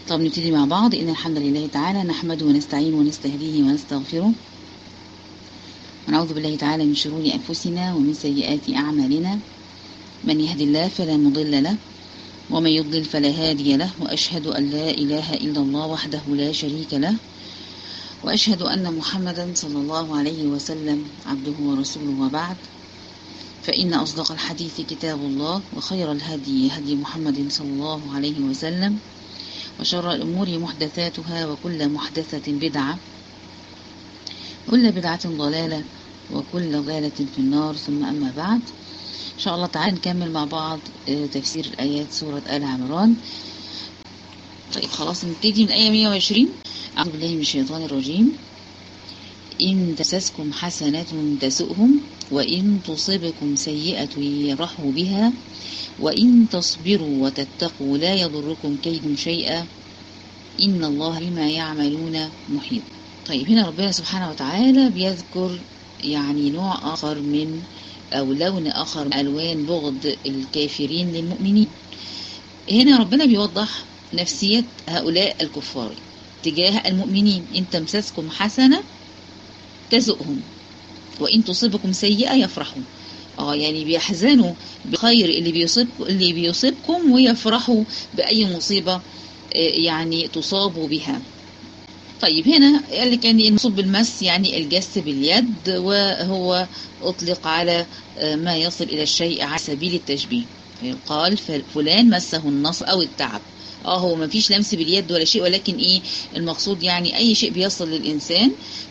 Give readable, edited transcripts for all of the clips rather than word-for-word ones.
طب نبتدي مع بعض. إن الحمد لله تعالى نحمده ونستعينه ونستهديه ونستغفره، ونعوذ بالله تعالى من شرور أنفسنا ومن سيئات أعمالنا. من يهد الله فلا مضل له، ومن يضلل فلا هادي له، وأشهد أن لا إله إلا الله وحده لا شريك له، وأشهد أن محمدا صلى الله عليه وسلم عبده ورسوله، وبعد. فإن أصدق الحديث كتاب الله، وخير الهدي هدي محمد صلى الله عليه وسلم، وشر الأمور محدثاتها، وكل محدثة بدعة، كل بدعة ضلالة، وكل ضلالة في النار. ثم أما بعد، إن شاء الله تعالى نكمل مع بعض تفسير الآيات سورة آل عمران. طيب خلاص نبتدي من آية 120. أعوذ بالله من الشيطان الرجيم. إن تمسسكم حسنة تسؤهم، وإن تصبكم سيئة يفرحوا بها، وإن تصبروا وتتقوا لا يضركم كيد شيئا، إن الله بما يعملون محيط. طيب هنا ربنا سبحانه وتعالى بيذكر يعني نوع آخر من أو لون آخر من ألوان بغض الكافرين للمؤمنين. هنا ربنا بيوضح نفسية هؤلاء الكفار تجاه المؤمنين. إن تمسسكم حسنة تسؤهم، وإن تصبكم سيئة يفرحوا. يعني بيحزنوا بخير اللي بيصيبكم، ويفرحوا بأي مصيبة يعني تصابوا بها. طيب هنا قال لك يعني المصوب بالمس يعني الجس باليد، وهو أطلق على ما يصل إلى الشيء على سبيل التشبيه. قال فلان مسه النصب أو التعب. هو ما فيش لمس باليد ولا شيء، ولكن المقصود يعني أي شيء بيصل للإنسان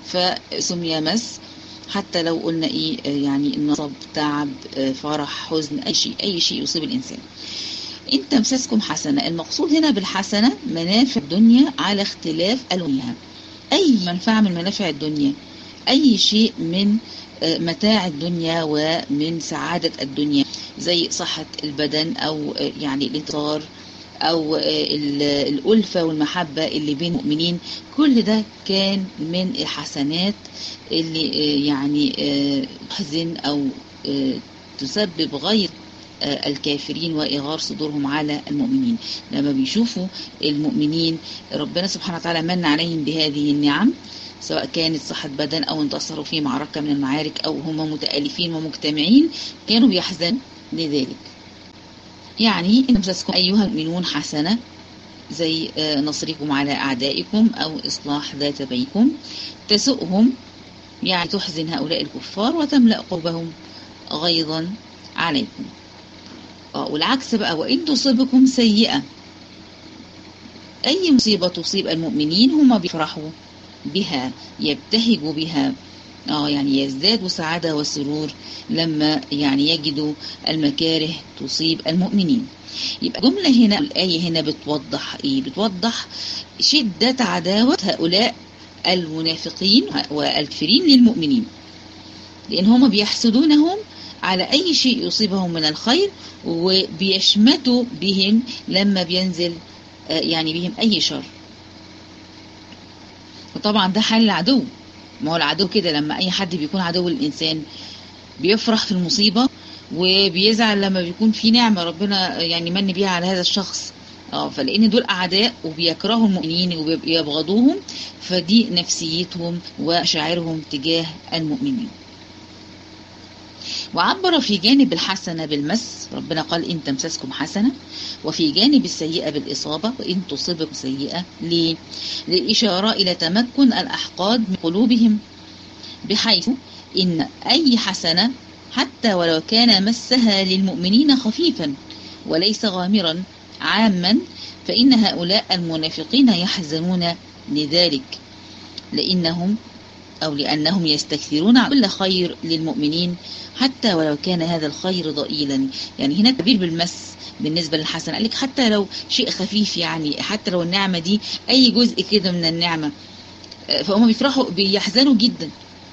فسمي مس، حتى لو قلنا يعني النصب، تعب، فرح، حزن، أي شيء يصيب الإنسان. إن تمسسكم حسنة، المقصود هنا بالحسنة منافع الدنيا على اختلاف ألوانها. أي منفعة من منافع الدنيا، أي شيء من متاع الدنيا ومن سعادة الدنيا، زي صحة البدن، أو يعني الانتصار، أو الألفة والمحبة اللي بين المؤمنين، كل ده كان من الحسنات اللي يعني تحزن أو تسبب غير الكافرين وإغار صدورهم على المؤمنين. لما بيشوفوا المؤمنين ربنا سبحانه وتعالى من عليهم بهذه النعم، سواء كانت صحة بدن أو انتصروا في معركة من المعارك أو هم متألفين ومجتمعين، كانوا بيحزنوا لذلك. يعني إن تمسسكم أيها المؤمنون حسنة، زي نصركم على أعدائكم أو إصلاح ذات بينكم. تسؤهم يعني تحزن هؤلاء الكفار، وتملأ قلوبهم غيظا عليكم. والعكس بقى، وإن تصيبكم سيئة، أي مصيبة تصيب المؤمنين هم بيفرحوا بها، يبتهجوا بها، يعني يزدادوا سعادة وسرور لما يعني يجدوا المكاره تصيب المؤمنين. يبقى جملة هنا، الآية هنا بتوضح بتوضح شدة عداوة هؤلاء المنافقين والكافرين للمؤمنين، لأن هم بيحسدونهم على أي شيء يصيبهم من الخير، وبيشمتوا بهم لما بينزل يعني بهم أي شر. وطبعا ده حال العدو. ما هو العدو كده، لما أي حد بيكون عدو الإنسان بيفرح في المصيبة، وبيزعل لما بيكون في نعمة ربنا يعني من بيها على هذا الشخص. فلأن دول أعداء وبيكرهوا المؤمنين وبيبغضوهم، فدي نفسيتهم وشعرهم تجاه المؤمنين. وعبر في جانب الحسنة بالمس، ربنا قال إن تمسسكم حسنة، وفي جانب السيئة بالإصابة، وإن تصبكم سيئة. ليه؟ للإشارة إلى تمكن الأحقاد من قلوبهم، بحيث إن أي حسنة حتى ولو كان مسها للمؤمنين خفيفا وليس غامرا عاما، فإن هؤلاء المنافقين يحزنون لذلك، لأنهم يستكثرون كل خير للمؤمنين حتى ولو كان هذا الخير ضئيلا. يعني هنا التعبير بالمس بالنسبة للحسن، قال لك حتى لو شيء خفيف، يعني حتى لو النعمة دي أي جزء كده من النعمة، فهم بيفرحوا بيحزنوا جدا.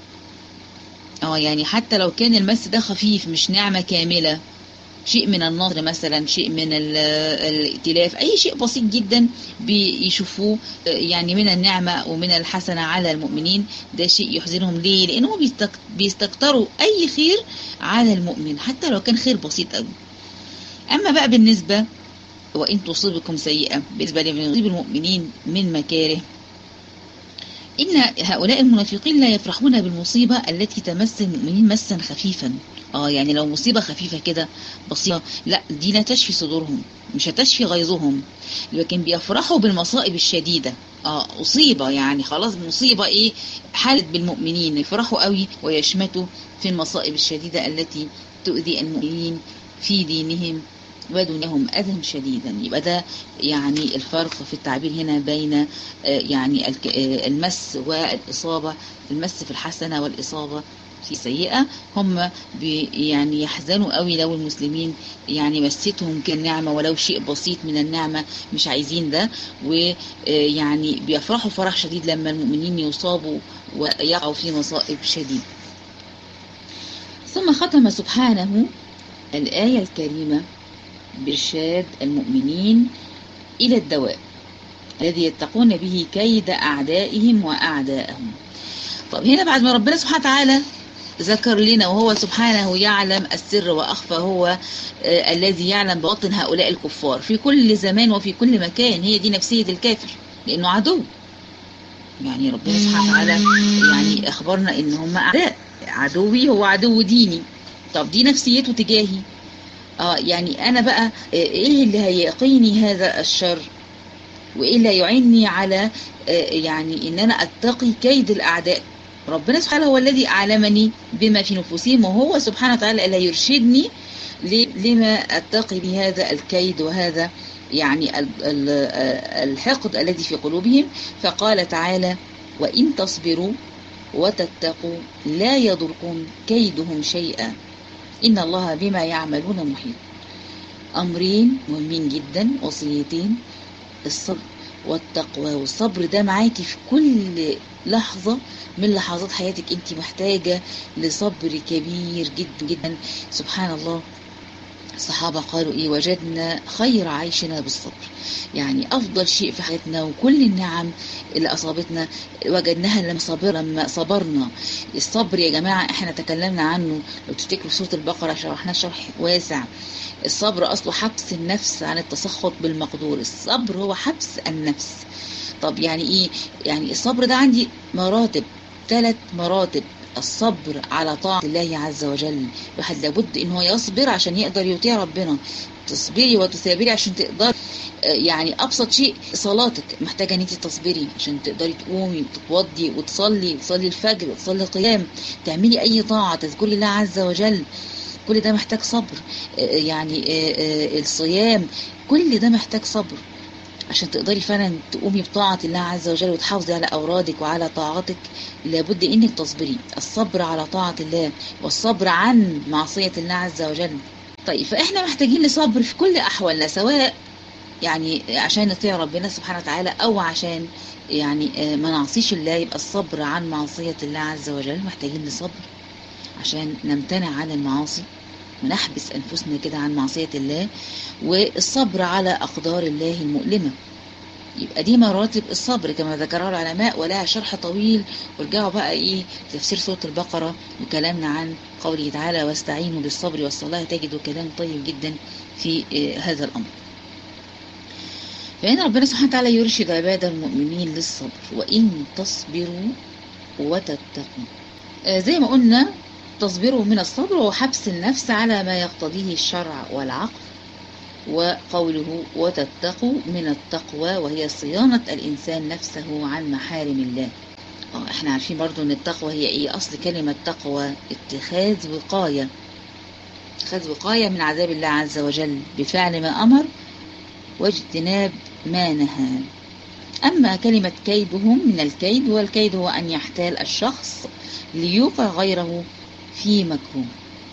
يعني حتى لو كان المس ده خفيف، مش نعمة كاملة، شيء من النصر مثلا، شيء من الائتلاف، أي شيء بسيط جدا بيشوفوه يعني من النعمة ومن الحسنة على المؤمنين، ده شيء يحزنهم. ليه؟ لأنهم بيستكتروا أي خير على المؤمن حتى لو كان خير بسيط قوي. أما بقى بالنسبة وإن تصيبكم سيئة بالنسبة لما يصيب المؤمنين من مكاره، إن هؤلاء المنافقين لا يفرحون بالمصيبة التي تمس المؤمنين مسا خفيفا. يعني لو مصيبة خفيفة كده بسيطة، لا دي لا تشفي صدورهم، مش هتشفي غيظهم، لكن بيفرحوا بالمصائب الشديدة. أصيبة يعني خلاص مصيبة إيه حالت بالمؤمنين، يفرحوا قوي ويشمتوا في المصائب الشديدة التي تؤذي المؤمنين في دينهم ودنيهم أذى شديدا. يبقى ده يعني الفرق في التعبير هنا بين يعني المس والإصابة، المس في الحسنة والإصابة في السيئة. هم يعني يحزنوا قوي لو المسلمين يعني مستهم كالنعمة ولو شيء بسيط من النعمة، مش عايزين ده، ويعني بيفرحوا فرح شديد لما المؤمنين يصابوا ويقعوا في مصائب شديد. ثم ختم سبحانه الآية الكريمة بإرشاد المؤمنين إلى الدواء الذي يتقون به كيد أعدائهم وأعداءهم. طب هنا بعد ما ربنا سبحانه وتعالى ذكر لنا وهو سبحانه يعلم السر وأخفى، هو الذي يعلم باطن هؤلاء الكفار في كل زمان وفي كل مكان، هي دي نفسية الكافر لأنه عدو. يعني ربنا سبحانه وتعالى يعني أخبرنا إن هم أعداء، عدوي هو عدو ديني. طب دي نفسيته تجاهي. يعني أنا بقى إيه اللي هيقيني هذا الشر وإيه اللي يعيني على يعني إن أنا أتقي كيد الأعداء؟ ربنا سبحانه هو الذي أعلمني بما في نفوسهم، وهو سبحانه وتعالى اللي يرشدني لما أتقي بهذا الكيد وهذا يعني الحقد الذي في قلوبهم. فقال تعالى: وإن تصبروا وتتقوا لا يضركم كيدهم شيئا إن الله بما يعملون محيط. أمرين مهمين جدا، وصيتين: الصبر والتقوى. والصبر ده معاكي في كل لحظة من لحظات حياتك، انت محتاجة لصبر كبير جدا جدا. سبحان الله، الصحابة قالوا ايه: وجدنا خير عيشنا بالصبر. يعني افضل شيء في حياتنا وكل النعم اللي اصابتنا وجدناها لما صبرنا. الصبر يا جماعة احنا تكلمنا عنه لو تفتكروا سورة البقرة، شرحنا شرح واسع. الصبر اصله حبس النفس عن التسخط بالمقدور. الصبر هو حبس النفس. طب يعني ايه؟ يعني الصبر ده عندي مراتب، 3 مراتب. الصبر على طاعة الله عز وجل، الواحد لابد ان هو يصبر عشان يقدر يطيع ربنا. تصبري وتثابري عشان تقدر، يعني ابسط شيء صلاتك محتاجة ان انت تصبري عشان تقدري تقومي وتتوضي وتصلي الفجر وتصلي القيام، تعملي اي طاعة، تذكري الله عز وجل، كل ده محتاج صبر. يعني الصيام كل ده محتاج صبر عشان تقدري فعلا تقومي بطاعة الله عز وجل وتحافظي على أورادك وعلى طاعتك. لابد إنك تصبري. الصبر على طاعة الله والصبر عن معصية الله عز وجل. طيب فإحنا محتاجين لصبر في كل أحوالنا، سواء يعني عشان نطيع ربنا سبحانه وتعالى أو عشان يعني ما نعصيش الله. يبقى الصبر عن معصية الله عز وجل محتاجين لصبر عشان نمتنع عن المعاصي ونحبس أنفسنا كده عن معصية الله، والصبر على أقدار الله المؤلمة. يبقى دي مراتب الصبر كما ذكرها العلماء، ولها شرح طويل، وارجعوا بقى ايه تفسير سورة البقرة وكلامنا عن قوله تعالى: واستعينوا بالصبر والصلاة، تجدوا كلام طيب جدا في هذا الأمر. فهنا ربنا سبحانه وتعالى يرشد عباد المؤمنين للصبر: وإن تصبروا وتتقوا. زي ما قلنا تصبروا من الصبر وهو حبس النفس على ما يقتضيه الشرع والعقل، وقوله وتتقوا من التقوى وهي صيانة الإنسان نفسه عن محارم الله. احنا عارفين برضو ان التقوى هي ايه؟ اصل كلمة تقوى اتخاذ وقاية، اتخاذ وقاية من عذاب الله عز وجل بفعل ما أمر واجتناب ما نهى. أما كلمة كيدهم من الكيد، والكيد هو أن يحتال الشخص ليوقع غيره في مكروه.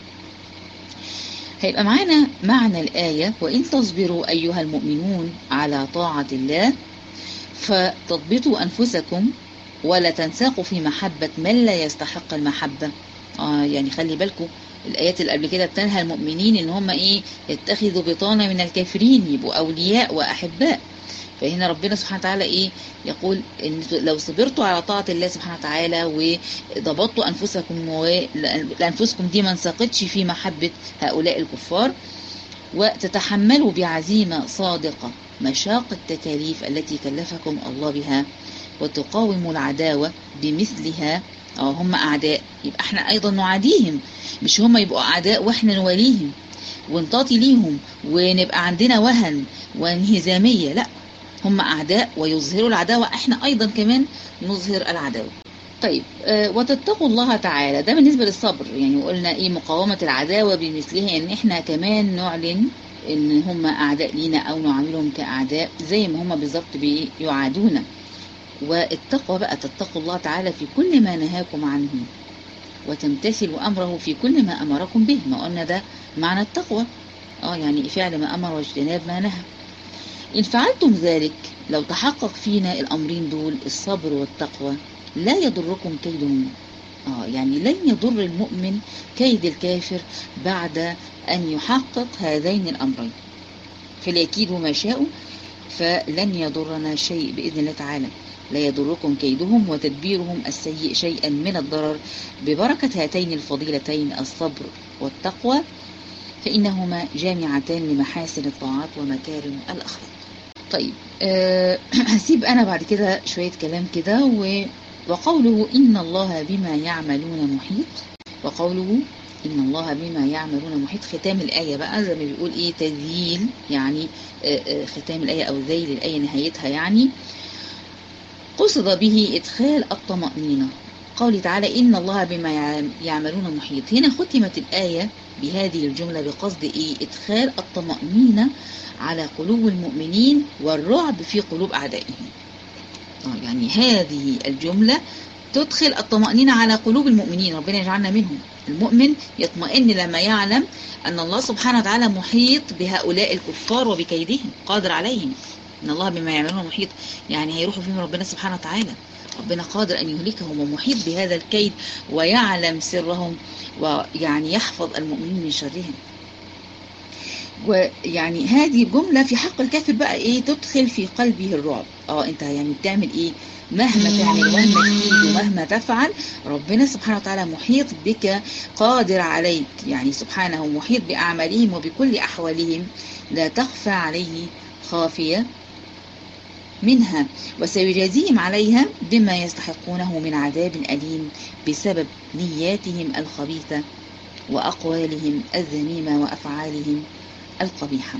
هيبقى معانا معنى الآية: وإن تصبروا أيها المؤمنون على طاعة الله فتضبطوا أنفسكم ولا تنساقوا في محبة من لا يستحق المحبة. يعني خلي بالكم الآيات اللي قبل كده بتنهى المؤمنين إن هم إيه؟ يتخذوا بطانة من الكافرين، يبقوا أولياء وأحباء. فهنا ربنا سبحانه وتعالى إيه؟ يقول إن لو صبرتوا على طاعة الله سبحانه وتعالى وضبطوا أنفسكم، ولأنفسكم دي ما انساقتش في محبة هؤلاء الكفار، وتتحملوا بعزيمة صادقة مشاق التكاليف التي كلفكم الله بها، وتقاوموا العداوة بمثلها. هم أعداء، يبقى احنا أيضا نعاديهم، مش هم يبقوا أعداء واحنا نواليهم ونطاطي ليهم ونبقى عندنا وهن وانهزامية. لا، هم أعداء ويظهروا العداوة، احنا أيضا كمان نظهر العداوة. طيب، وتتقوا الله تعالى، ده بالنسبة للصبر. يعني قلنا ايه؟ مقاومة العداوة بمثلها، ان احنا كمان نعلن ان هم أعداء لينا أو نعاملهم كأعداء زي ما هم بالظبط بيعادونا. والتقوى بقى، تتقوا الله تعالى في كل ما نهاكم عنه، وتمتثلوا أمره في كل ما أمركم به. ما قلنا ده معنى التقوى، يعني فعل ما أمر واجتناب ما نهى. إن فعلتم ذلك، لو تحقق فينا الأمرين دول، الصبر والتقوى، لا يضركم كيدهم. يعني لن يضر المؤمن كيد الكافر بعد أن يحقق هذين الأمرين. فليكيدوا ما شاءوا، فلن يضرنا شيء بإذن الله تعالى. لا يضركم كيدهم وتدبيرهم السيء شيئا من الضرر ببركة هاتين الفضيلتين الصبر والتقوى، فإنهما جامعتان لمحاسن الطاعات ومكارم الأخلاق. طيب، هسيب أنا بعد كده شوية كلام كده. وقوله إن الله بما يعملون محيط، وقوله إن الله بما يعملون محيط، ختام الآية بقى زي ما بيقول إيه؟ تذييل، يعني ختام الآية أو ذيل الآية نهايتها. يعني قصد به إدخال الطمأنينة. قوله تعالى إن الله بما يعملون محيط، هنا ختمت الآية بهذه الجملة بقصد إيه؟ إدخال الطمأنينة على قلوب المؤمنين والرعب في قلوب أعدائهم. يعني هذه الجملة تدخل الطمأنينة على قلوب المؤمنين، ربنا يجعلنا منهم. المؤمن يطمئن لما يعلم أن الله سبحانه وتعالى محيط بهؤلاء الكفار وبكيدهم، قادر عليهم. إن الله بما يعملون محيط، يعني هيروحوا فيهم ربنا سبحانه وتعالى. ربنا قادر أن يهلكهم ومحيط بهذا الكيد ويعلم سرهم، ويعني يحفظ المؤمنين من شرهم. ويعني هذه الجملة في حق الكافر بقى إيه؟ تدخل في قلبه الرعب. أنت يعني بتعمل إيه؟ مهما تعمل ومهما تفيد ومهما تفعل، ربنا سبحانه وتعالى محيط بك، قادر عليك. يعني سبحانه محيط بأعمالهم وبكل أحوالهم، لا تخفى عليه خافية منها، وسيجازيهم عليها بما يستحقونه من عذاب أليم بسبب نياتهم الخبيثة وأقوالهم الذميمة وأفعالهم القبيحة.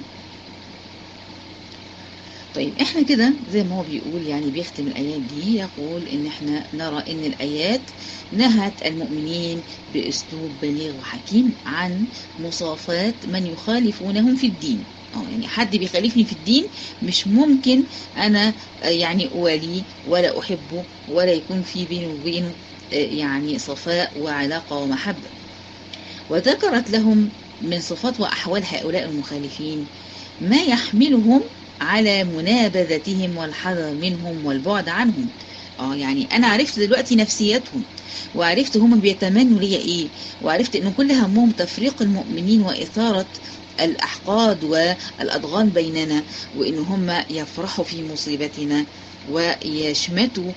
طيب، احنا كده زي ما هو بيقول، يعني بيختم الآيات دي، يقول ان احنا نرى ان الآيات نهت المؤمنين بأسلوب بليغ وحكيم عن مصافات من يخالفونهم في الدين. يعني حد بيخالفني في الدين مش ممكن أنا يعني أوليه ولا أحبه ولا يكون في بيني وبينه يعني صفاء وعلاقة ومحبة. وذكرت لهم من صفات وأحوال هؤلاء المخالفين ما يحملهم على منابذتهم والحذر منهم والبعد عنهم. يعني أنا عرفت دلوقتي نفسياتهم، وعرفت هم بيتمنوا لي إيه، وعرفت إن كل همهم تفريق المؤمنين وإثارة الأحقاد والأضغان بيننا، وإن هم يفرحوا في مصيبتنا ويشمتوا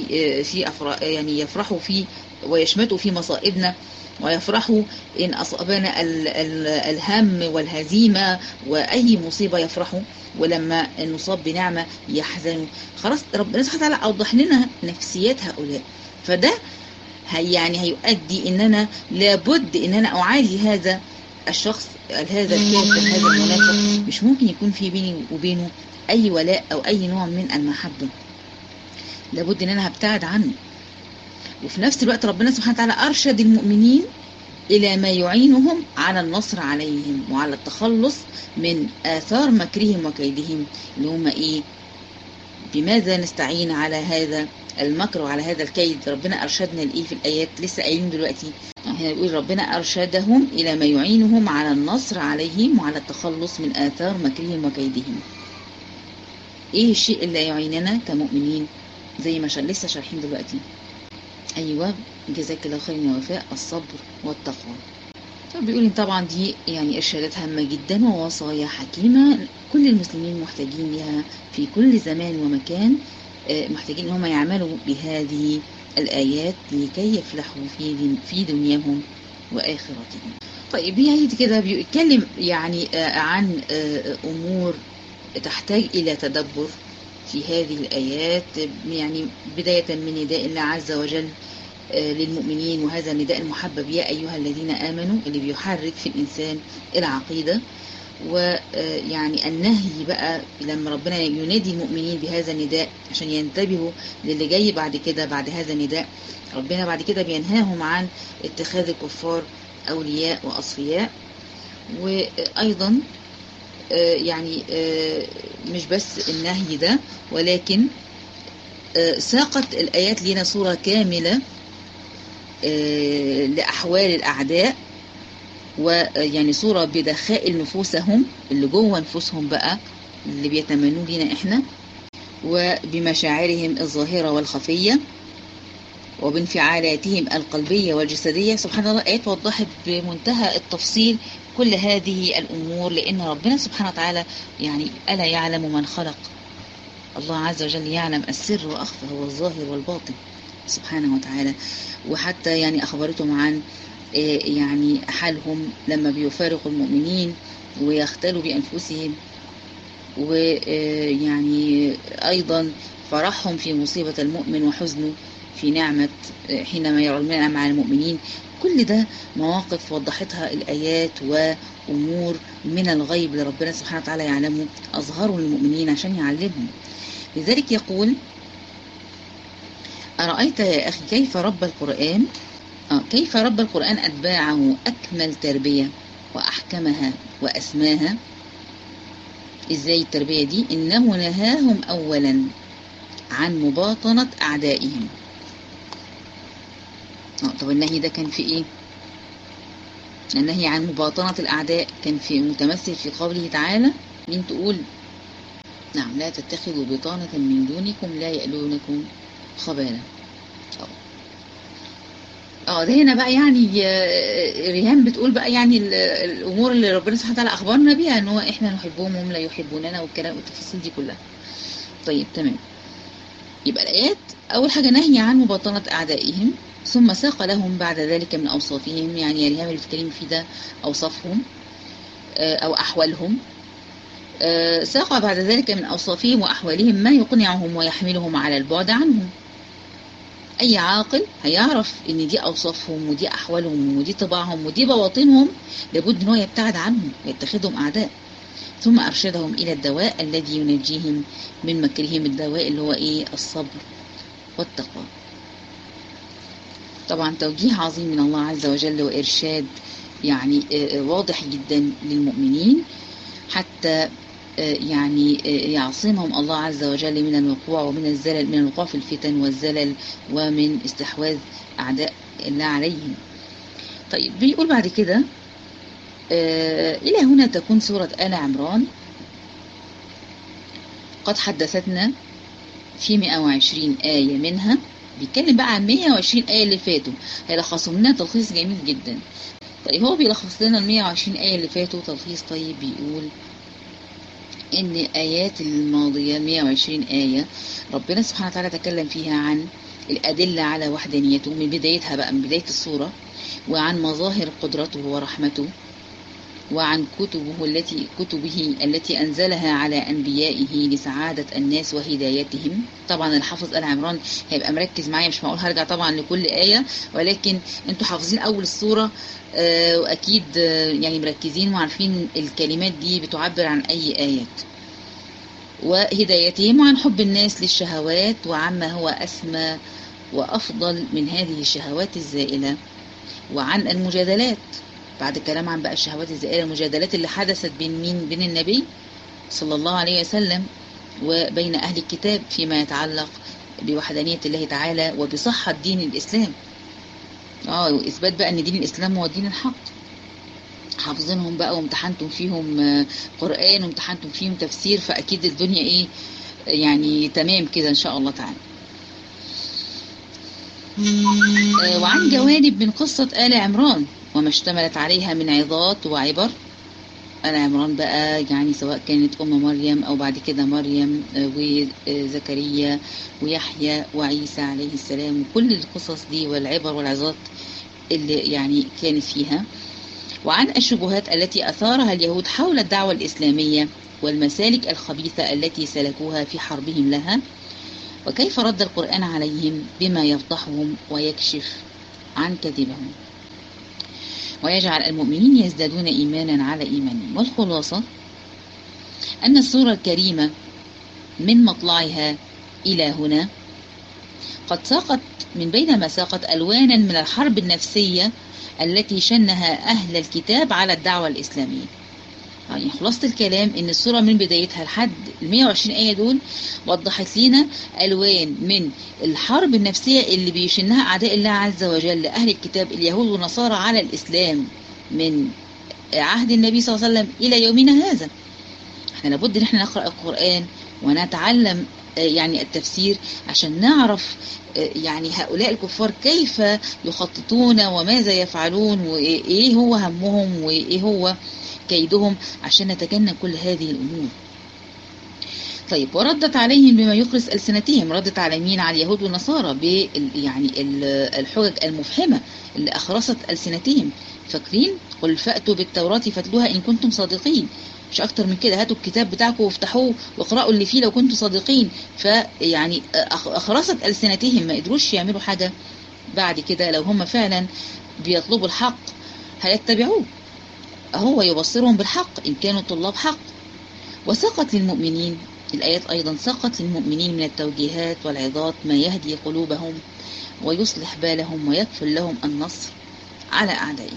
يعني يفرحوا في ويشمتوا في مصائبنا، ويفرحوا إن أصابنا الهم والهزيمة وأي مصيبة يفرحوا، ولما نصاب بنعمة يحزنوا. خلاص، ربنا سبحانه وتعالى أوضح لنا نفسيات هؤلاء، فده يعني هيؤدي إن أنا لابد إن أنا أعالي هذا الشخص، هذا الكافر، هذا المنافق. مش ممكن يكون في بيني وبينه أي ولاء أو أي نوع من المحبة، لابد إن أنا هبتعد عنه. وفي نفس الوقت ربنا سبحانه وتعالى أرشد المؤمنين إلى ما يعينهم على النصر عليهم وعلى التخلص من آثار مكرهم وكيدهم، اللي هم إيه؟ بماذا نستعين على هذا المكر وعلى هذا الكيد؟ ربنا أرشدنا لإيه في الآيات لسه قايلين دلوقتي؟ هنا يقول ربنا أرشدهم إلى ما يعينهم على النصر عليهم وعلى التخلص من آثار مكرهم وكيدهم. إيه الشيء اللي يعيننا كمؤمنين؟ زي ما لسه شارحين دلوقتي. أيوة، جزاك الله خير يا وفاء، الصبر والتقوى. بيقول طبعا دي يعني إرشادات هامة جدا ووصايا حكيمة كل المسلمين محتاجين لها في كل زمان ومكان، محتاجين هم يعملوا بهذه الآيات لكي يفلحوا في دنياهم وآخرتهم. طيب هي كده بيتكلم يعني عن أمور تحتاج إلى تدبر في هذه الآيات، يعني بداية من نداء الله عز وجل للمؤمنين، وهذا النداء المحبب يا أيها الذين آمنوا اللي بيحرك في الإنسان العقيدة. ويعني النهي بقى لما ربنا ينادي المؤمنين بهذا النداء عشان ينتبهوا للي جاي بعد كده، بعد هذا النداء ربنا بعد كده بينهاهم عن اتخاذ الكفار أولياء وأصفياء. وأيضا يعني مش بس النهي ده، ولكن ساقت الآيات لنا صورة كاملة لأحوال الأعداء، ويعني صورة بدخائل نفوسهم اللي جوه نفوسهم بقى اللي بيتمنوا لنا احنا، وبمشاعرهم الظاهرة والخفية، وبانفعالاتهم القلبية والجسدية. سبحان الله، آيات وضحت بمنتهى التفصيل كل هذه الأمور، لأن ربنا سبحانه وتعالى يعني ألا يعلم من خلق؟ الله عز وجل يعلم السر وأخفى، هو الظاهر والباطن سبحانه وتعالى. وحتى يعني أخبرتهم عن يعني حالهم لما بيفارقوا المؤمنين ويختلوا بأنفسهم، ويعني أيضا فرحهم في مصيبة المؤمن وحزنه في نعمة حينما يرى النعمة على المؤمنين. كل ده مواقف وضحتها الآيات وأمور من الغيب اللي ربنا سبحانه وتعالى يعلمه أظهروا للمؤمنين عشان يعلمهم. لذلك يقول: أرأيت يا أخي كيف رب القرآن كيف رب القرآن أتباعه أكمل تربية وأحكمها وأسماها. إزاي التربية دي؟ إنه نهاهم أولا عن مباطنة أعدائهم. طب النهي ده كان في إيه؟ النهي عن مباطنة الأعداء كان في متمثل في قوله تعالى، مين تقول؟ نعم، لا تتخذوا بطانة من دونكم لا يألونكم خبالا. ده هنا بقى يعني ريهام بتقول بقى يعني الأمور اللي ربنا سبحانه وتعالى أخبرنا بيها، إن هو إحنا نحبهم وهم لا يحبوننا والكلام والتفاصيل دي كلها. طيب تمام. يبقى الآيات أول حاجة نهي عن مباطنة أعدائهم، ثم ساق لهم بعد ذلك من أوصافهم. يعني يا ريهام اللي بتتكلمي فيه ده أوصافهم أو أحوالهم. ساق بعد ذلك من أوصافهم وأحوالهم ما يقنعهم ويحملهم على البعد عنهم. أي عاقل هيعرف إن دي أوصافهم ودي أحوالهم ودي طباعهم ودي بواطنهم، لابد إن هو يبتعد عنهم ويتخذهم أعداء. ثم أرشدهم إلى الدواء الذي ينجيهم من مكرهم. الدواء اللي هو إيه؟ الصبر والتقوى. طبعا توجيه عظيم من الله عز وجل وإرشاد يعني واضح جدا للمؤمنين، حتى يعني يعصمهم الله عز وجل من الوقوع ومن الزلل، من الوقوع في الفتن والزلل ومن استحواذ أعداء الله عليهم. طيب بيقول بعد كده إلى هنا تكون سورة آل عمران قد حدثتنا في 120 آية منها. بيتكلم بقى عن 120 آية اللي فاتوا، هيلخصهم لنا تلخيص جميل جدا. طيب هو بيلخص لنا ال 120 آية اللي فاتوا تلخيص طيب. بيقول إن آيات الماضية 120 آية ربنا سبحانه وتعالى تكلم فيها عن الأدلة على وحدانيته من بدايتها بقى، من بداية السورة، وعن مظاهر قدرته ورحمته، وعن كتبه التي أنزلها على أنبيائه لسعادة الناس وهدايتهم. طبعا الحافظ آل عمران هيبقى مركز معايا، مش معقول هرجع طبعا لكل آية، ولكن انتوا حافظين أول السورة وأكيد يعني مركزين وعارفين الكلمات دي بتعبر عن أي آيات. وهدايتهم، وعن حب الناس للشهوات وعما هو أسمى وأفضل من هذه الشهوات الزائلة، وعن المجادلات بعد الكلام عن بقى الشهوات الزائلة، المجادلات اللي حدثت بين مين؟ بين النبي صلى الله عليه وسلم وبين أهل الكتاب فيما يتعلق بوحدانية الله تعالى وبصحة دين الإسلام. وإثبات بقى أن دين الإسلام هو دين الحق. حافظينهم بقى وامتحنتم فيهم قرآن وامتحنتم فيهم تفسير، فأكيد الدنيا إيه يعني تمام كده إن شاء الله تعالى. وعن جوانب من قصة آل عمران وما اشتملت عليها من عظات وعبر. آل عمران بقى يعني سواء كانت أم مريم أو بعد كده مريم وزكريا ويحيى وعيسى عليه السلام، وكل القصص دي والعبر والعظات اللي يعني كانت فيها. وعن الشبهات التي أثارها اليهود حول الدعوة الإسلامية والمسالك الخبيثة التي سلكوها في حربهم لها، وكيف رد القرآن عليهم بما يفضحهم ويكشف عن كذبهم ويجعل المؤمنين يزدادون إيمانا على إيمانهم. والخلاصة أن السورة الكريمة من مطلعها إلى هنا قد ساقت من بين ما ساقت ألوانا من الحرب النفسية التي شنها أهل الكتاب على الدعوة الإسلامية. يعني خلاصة الكلام إن السورة من بدايتها لحد 120 آية دول وضحت لنا ألوان من الحرب النفسية اللي بيشنها أعداء الله عز وجل لأهل الكتاب اليهود والنصارى على الإسلام من عهد النبي صلى الله عليه وسلم إلى يومنا هذا. احنا لابد ان احنا نقرأ القرآن ونتعلم يعني التفسير عشان نعرف يعني هؤلاء الكفار كيف يخططون وماذا يفعلون وإيه هو همهم وإيه هو كيدهم عشان نتجنب كل هذه الأمور. طيب وردت عليهم بما يخرس ألسنتهم، ردت على مين؟ على اليهود والنصارى يعني الحجج المفهمة اللي أخرست ألسنتهم. فاكرين؟ قل فأتوا بالتوراة فاتلوها إن كنتم صادقين. مش أكتر من كده، هاتوا الكتاب بتاعكم وافتحوه واقرأوا اللي فيه لو كنتم صادقين. فيعني أخرست ألسنتهم، ما قدروش يعملوا حاجة بعد كده. لو هم فعلا بيطلبوا الحق هيتبعوه، هو يبصرهم بالحق إن كانوا طلاب حق. وسقط للمؤمنين الآيات أيضا سقط للمؤمنين من التوجيهات والعظات ما يهدي قلوبهم ويصلح بالهم ويكفل لهم النصر على أعدائهم.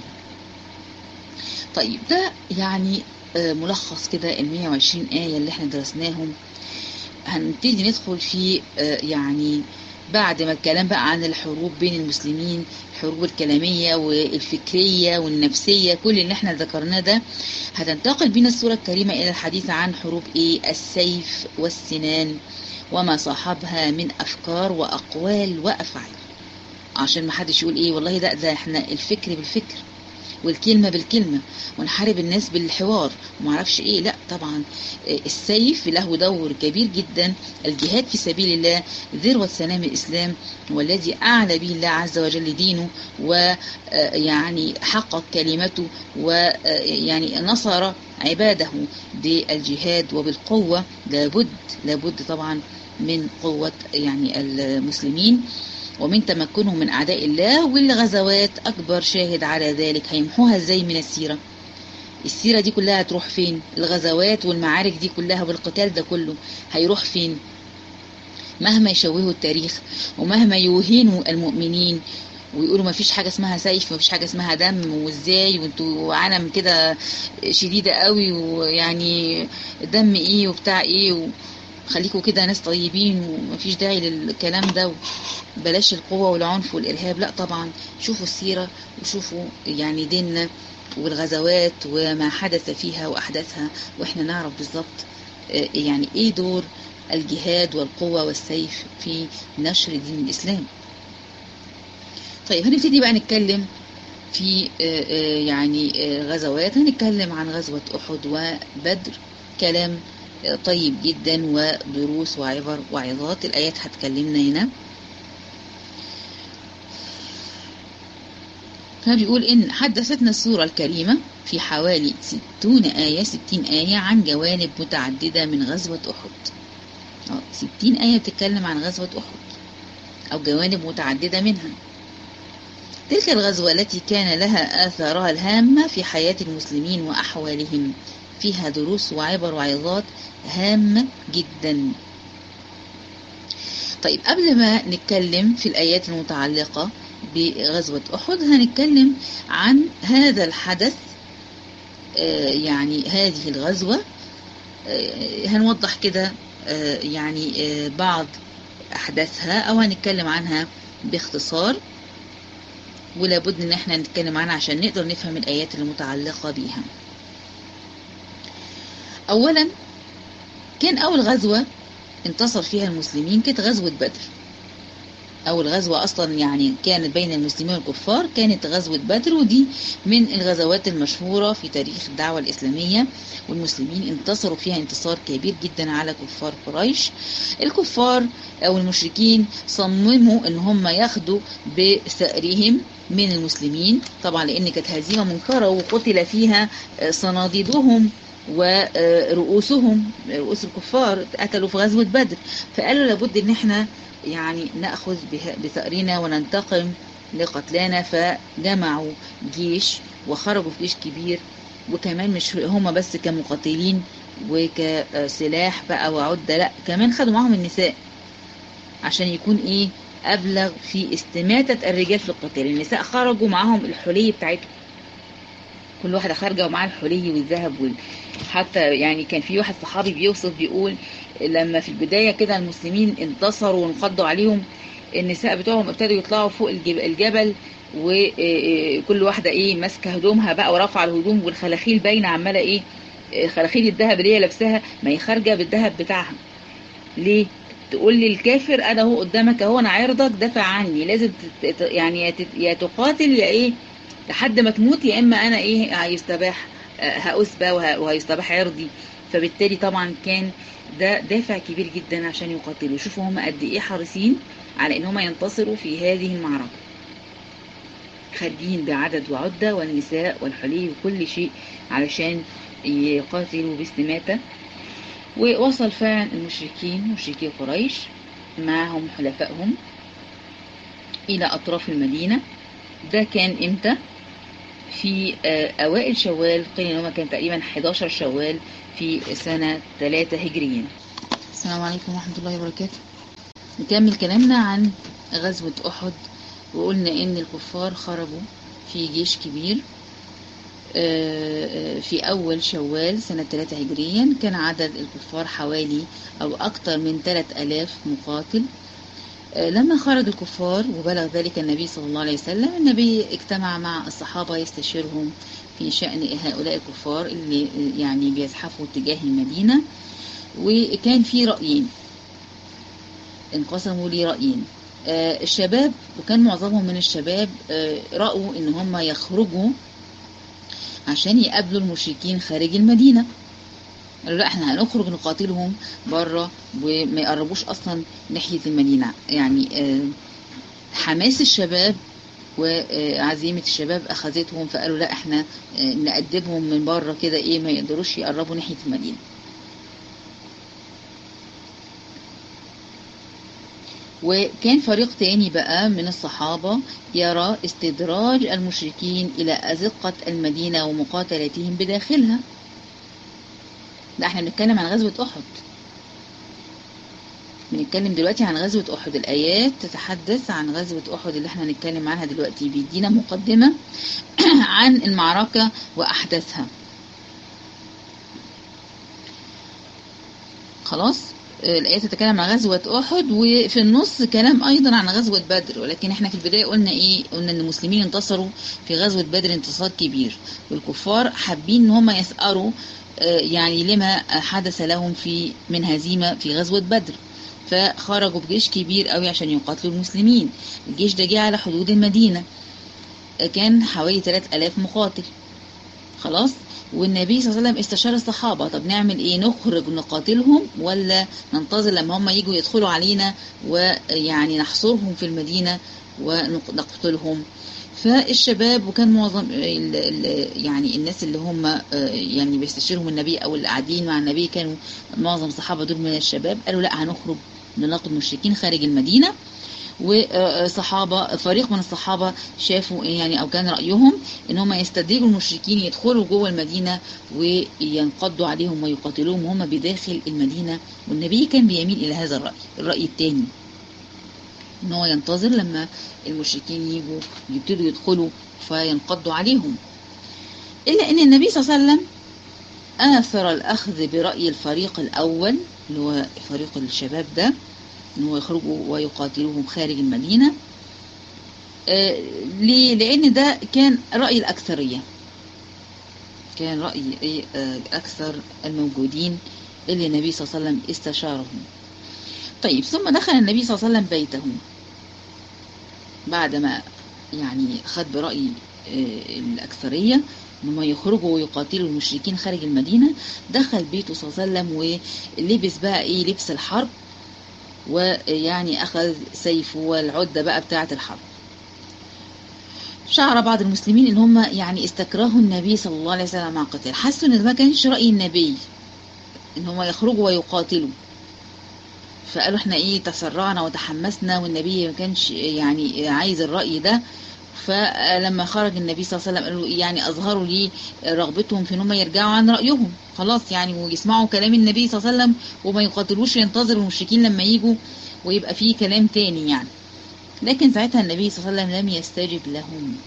طيب ده يعني ملخص كده 120 آية اللي احنا درسناهم. هنبتدي ندخل في يعني بعد ما الكلام بقى عن الحروب بين المسلمين، الحروب الكلامية والفكرية والنفسية، كل اللي احنا ذكرناه ده، هتنتقل بنا السورة الكريمة إلى الحديث عن حروب السيف والسنان وما صاحبها من أفكار وأقوال وأفعال، عشان ما حدش يقول والله ده احنا الفكر بالفكر والكلمة بالكلمة ونحارب الناس بالحوار ومعرفش لا طبعا. السيف له دور كبير جدا. الجهاد في سبيل الله ذروة سنام الإسلام، والذي أعلى به الله عز وجل دينه ويعني حقق كلمته ويعني نصر عباده بالجهاد وبالقوة. لابد طبعا من قوة يعني المسلمين ومن تمكنهم من أعداء الله. والغزوات أكبر شاهد على ذلك. هيمحوها ازاي من السيرة؟ السيرة دي كلها هتروح فين؟ الغزوات والمعارك دي كلها والقتال ده كله هيروح فين؟ مهما يشوهوا التاريخ ومهما يوهنوا المؤمنين ويقولوا ما فيش حاجة اسمها سيف، ما فيش حاجة اسمها دم، وازاي وانتوا عالم كده شديدة قوي، ويعني دم وبتاع خليكوا كده ناس طيبين ومفيش داعي للكلام ده، بلاش القوة والعنف والإرهاب. لا طبعا، شوفوا السيرة وشوفوا يعني ديننا والغزوات وما حدث فيها وأحداثها، وإحنا نعرف بالضبط يعني إيه دور الجهاد والقوة والسيف في نشر دين الإسلام. طيب هنبتدي بقى نتكلم في يعني غزوات. هنتكلم عن غزوة أحد وبدر، كلام طيب جدا ودروس وعبر وعظات. الآيات هتكلمنا هنا. فبيقول إن حدثتنا السورة الكريمة في حوالي 60 آية عن جوانب متعددة من غزوة أحد. 60 آية بتتكلم عن غزوة أحد أو جوانب متعددة منها. تلك الغزوة التي كان لها آثارها الهامة في حياة المسلمين وأحوالهم، فيها دروس وعبر وعظات هامة جدا. طيب قبل ما نتكلم في الآيات المتعلقة بغزوة أحد هنتكلم عن هذا الحدث، يعني هذه الغزوة. هنوضح كده يعني بعض أحداثها أو هنتكلم عنها باختصار، ولا بد ان احنا نتكلم عنها عشان نقدر نفهم الآيات المتعلقة بيها. أولا كان أول غزوة انتصر فيها المسلمين كانت غزوة بدر. أول غزوة أصلا يعني كانت بين المسلمين والكفار كانت غزوة بدر، ودي من الغزوات المشهورة في تاريخ الدعوة الإسلامية، والمسلمين انتصروا فيها انتصار كبير جدا على كفار قريش. الكفار أو المشركين صمموا ان هم ياخدوا بثأرهم من المسلمين، طبعا لأن كانت هزيمة منكرة وقتل فيها صناديدهم ورؤوسهم، رؤوس الكفار قتلوا في غزوة بدر. فقالوا لابد ان احنا يعني نأخذ بثأرنا وننتقم لقتلانا، فجمعوا جيش وخرجوا في جيش كبير، وكمان مش هم بس كمقاتلين وكسلاح بقى وعدة، لا كمان خدوا معهم النساء عشان يكون ايه أبلغ في استماتة الرجال في القتال. النساء خرجوا معهم الحلي بتاعتهم، كل واحدة خارجة ومعها الحلي والذهب حتى يعني كان في واحد صحابي بيوصف بيقول لما في البداية كده المسلمين انتصروا وانقضوا عليهم، النساء بتوعهم ابتدوا يطلعوا فوق الجبل، وكل واحدة ايه ماسكة هدومها بقى ورافعة الهدوم والخلاخيل باينة عمالة ايه، خلاخيل الذهب اللي هي لابساها ما هي خارجة بالذهب بتاعها. ليه؟ تقول لي الكافر انا هو قدامك اهو، انا عرضك دافع عني، لازم يعني يا تقاتل يا ايه لحد ما تموت، يا اما انا ايه هيستباح هأسبى وهيستباح عرضي. فبالتالي طبعا كان ده دافع كبير جدا عشان يقاتلوا. شوفوا هم قد ايه حريصين على ان هم ينتصروا في هذه المعركة، خارجين بعدد وعدة والنساء والحلي وكل شيء علشان يقاتلوا باستماتة. ووصل فعلا المشركين مشركي قريش معهم حلفائهم إلى أطراف المدينة. ده كان إمتى؟ في أوائل شوال، قيل إن هو كان تقريبا 11 شوال في سنة 3 هجريا. السلام عليكم ورحمة الله وبركاته. نكمل كلامنا عن غزوة أحد، وقلنا إن الكفار خرجوا في جيش كبير في أول شوال سنة 3 هجريا. كان عدد الكفار حوالي أو أكثر من 3000 مقاتل. لما خرج الكفار وبلغ ذلك النبي صلى الله عليه وسلم، النبي اجتمع مع الصحابة يستشيرهم في شأن هؤلاء الكفار اللي يعني بيزحفوا اتجاه المدينة. وكان في رأيين، انقسموا لي رأيين. الشباب، وكان معظمهم من الشباب رأوا ان هم يخرجوا عشان يقابلوا المشركين خارج المدينة. قالوا لا احنا هنخرج نقاتلهم بره وما يقربوش اصلا ناحية المدينة. يعني حماس الشباب وعزيمة الشباب اخذتهم، فقالوا لا احنا نأدبهم من بره كده ايه ما يقدروش يقربوا ناحية المدينة. وكان فريق تاني بقى من الصحابة يرى استدراج المشركين إلى أزقة المدينة ومقاتلتهم بداخلها. ده احنا بنتكلم عن غزوة أحد، بنتكلم دلوقتي عن غزوة أحد. الآيات تتحدث عن غزوة أحد اللي احنا هنتكلم عنها دلوقتي، بيدينا مقدمة عن المعركة وأحداثها. خلاص، الآيات تتكلم عن غزوة أحد، وفي النص كلام أيضا عن غزوة بدر. ولكن احنا في البداية قلنا إيه؟ قلنا إن المسلمين انتصروا في غزوة بدر انتصار كبير، والكفار حابين إن هم يسأروا يعني لما حدث لهم من هزيمة في غزوة بدر، فخرجوا بجيش كبير قوي عشان يقاتلوا المسلمين. الجيش ده جه على حدود المدينة، كان حوالي 3000 مقاتل. خلاص، والنبي صلى الله عليه وسلم استشار الصحابة، طب نعمل ايه؟ نخرج نقاتلهم ولا ننتظر لما هم يجوا يدخلوا علينا ويعني نحصرهم في المدينة ونقتلهم؟ فالشباب وكان معظم يعني الناس اللي هم يعني بيستشيرهم النبي او اللي قاعدين مع النبي كانوا معظم الصحابة دول من الشباب. قالوا لا هنخرج نلاقي المشركين خارج المدينة. وصحابة فريق من الصحابة شافوا يعني او كان رأيهم ان هم يستدرجوا المشركين يدخلوا جوه المدينة وينقضوا عليهم ويقاتلوهم وهم بداخل المدينة. والنبي كان بيميل الى هذا الرأي. الرأي الثاني ان هو ينتظر لما المشركين يجوا يبتدوا يدخلوا فينقضوا عليهم. الا ان النبي صلى الله عليه وسلم آثر الأخذ برأي الفريق الأول اللي هو فريق الشباب ده، ان هو يخرجوا ويقاتلوهم خارج المدينة. ليه؟ لأن ده كان رأي الأكثرية، كان رأي أكثر الموجودين اللي النبي صلى الله عليه وسلم استشارهم. طيب، ثم دخل النبي صلى الله عليه وسلم بيته بعدما يعني خد برأي الأكثرية انهم يخرجوا ويقاتلوا المشركين خارج المدينة. دخل بيته صلى الله عليه وسلم ولبس بقى ايه لبس الحرب، ويعني اخذ سيفه والعدة بقى بتاعة الحرب. شعر بعض المسلمين ان هم يعني استكرهوا النبي صلى الله عليه وسلم مع قتال، حسوا ان ده ما كانش رأي النبي ان هم يخرجوا ويقاتلوا، فقالوا احنا ايه تسرعنا وتحمسنا والنبي ما كانش يعني عايز الرأي ده. فلما خرج النبي صلى الله عليه وسلم قالوا يعني اظهروا لي رغبتهم في ان هم يرجعوا عن رأيهم خلاص يعني، ويسمعوا كلام النبي صلى الله عليه وسلم وما يقاتلوش، ينتظروا المشركين لما يجوا ويبقى فيه كلام تاني يعني. لكن ساعتها النبي صلى الله عليه وسلم لم يستجب لهم،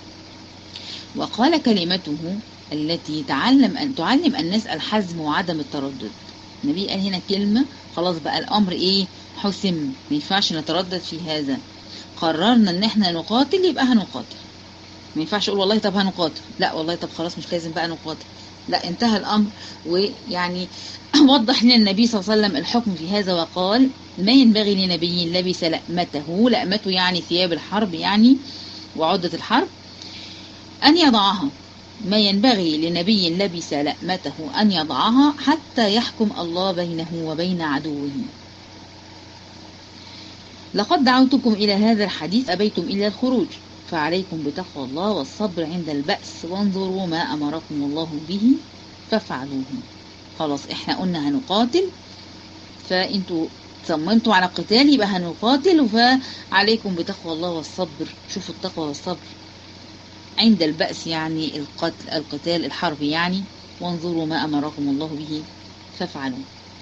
وقال كلمته التي تعلم الناس الحزم وعدم التردد. النبي قال هنا كلمة خلاص بقى الأمر إيه حسم، ما ينفعش نتردد في هذا، قررنا إن إحنا نقاتل يبقى هنقاتل، ما ينفعش أقول والله طب هنقاتل، لا والله طب خلاص مش لازم بقى نقاتل، لا انتهى الأمر. ويعني وضح لنا النبي صلى الله عليه وسلم الحكم في هذا وقال ما ينبغي لنبي لبس لأمته، لأمته يعني ثياب الحرب يعني وعدة الحرب، أن يضعها، ما ينبغي لنبي لبس لأمته أن يضعها حتى يحكم الله بينه وبين عدوه. لقد دعوتكم إلى هذا الحديث أبيتم إلا الخروج، فعليكم بتقوى الله والصبر عند البأس، وانظروا ما أمركم الله به فافعلوه. خلاص احنا قلنا هنقاتل، فانتوا صممتوا على القتال يبقى هنقاتل، فعليكم بتقوى الله والصبر. شوفوا التقوى والصبر عند البأس يعني القتال الحرب يعني، وانظروا ما أمركم الله به فافعلوا.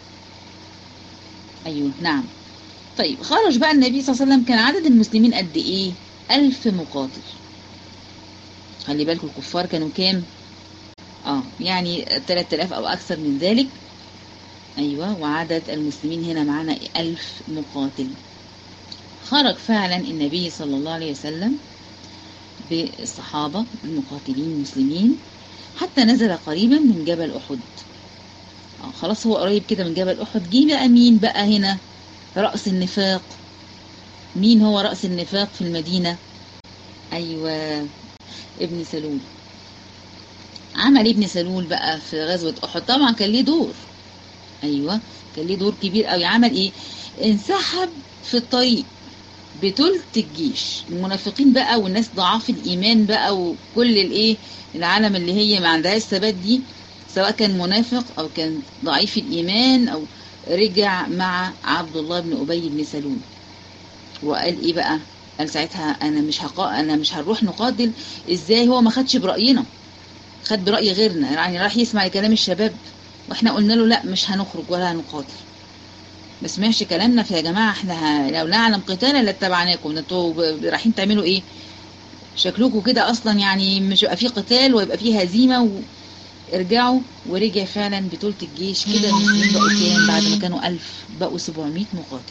أيوه نعم. طيب خرج بقى النبي صلى الله عليه وسلم، كان عدد المسلمين قد إيه؟ 1000 مقاتل. خلي بالكم الكفار كانوا كام؟ يعني 3000 أو أكثر من ذلك. أيوه، وعدد المسلمين هنا معنا 1000 مقاتل. خرج فعلا النبي صلى الله عليه وسلم بالصحابة المقاتلين المسلمين حتى نزل قريبا من جبل أحد. خلاص هو قريب كده من جبل أحد. جه بقى مين بقى هنا رأس النفاق؟ مين هو رأس النفاق في المدينة؟ أيوة ابن سلول. عمل ابن سلول بقى في غزوة أحد؟ طبعا كان ليه دور. أيوة كان ليه دور كبير قوي. عمل إيه؟ انسحب في الطريق بتلت الجيش، المنافقين بقى والناس ضعاف الإيمان بقى وكل الإيه العالم اللي هي ما عندهاش ثبات دي، سواء كان منافق أو كان ضعيف الإيمان أو رجع مع عبد الله بن أبي بن سلول. وقال إيه بقى؟ قال ساعتها أنا مش هنروح نقاتل. إزاي؟ هو ما خدش برأينا، خد برأي غيرنا، يعني راح يسمع كلام الشباب وإحنا قلنا له لا مش هنخرج ولا هنقاتل، ما سمعش كلامنا. فيا جماعة احنا لو نعلم قتالا لاتبعناكم، انتوا رايحين تعملوا ايه؟ شكلكم كده اصلا يعني مش يبقى فيه قتال ويبقى فيه هزيمة ارجعوا. ورجع فعلا بتلت الجيش كده. المسلمين بقوا كام بعد ما كانوا 1000؟ بقوا 700 مقاتل.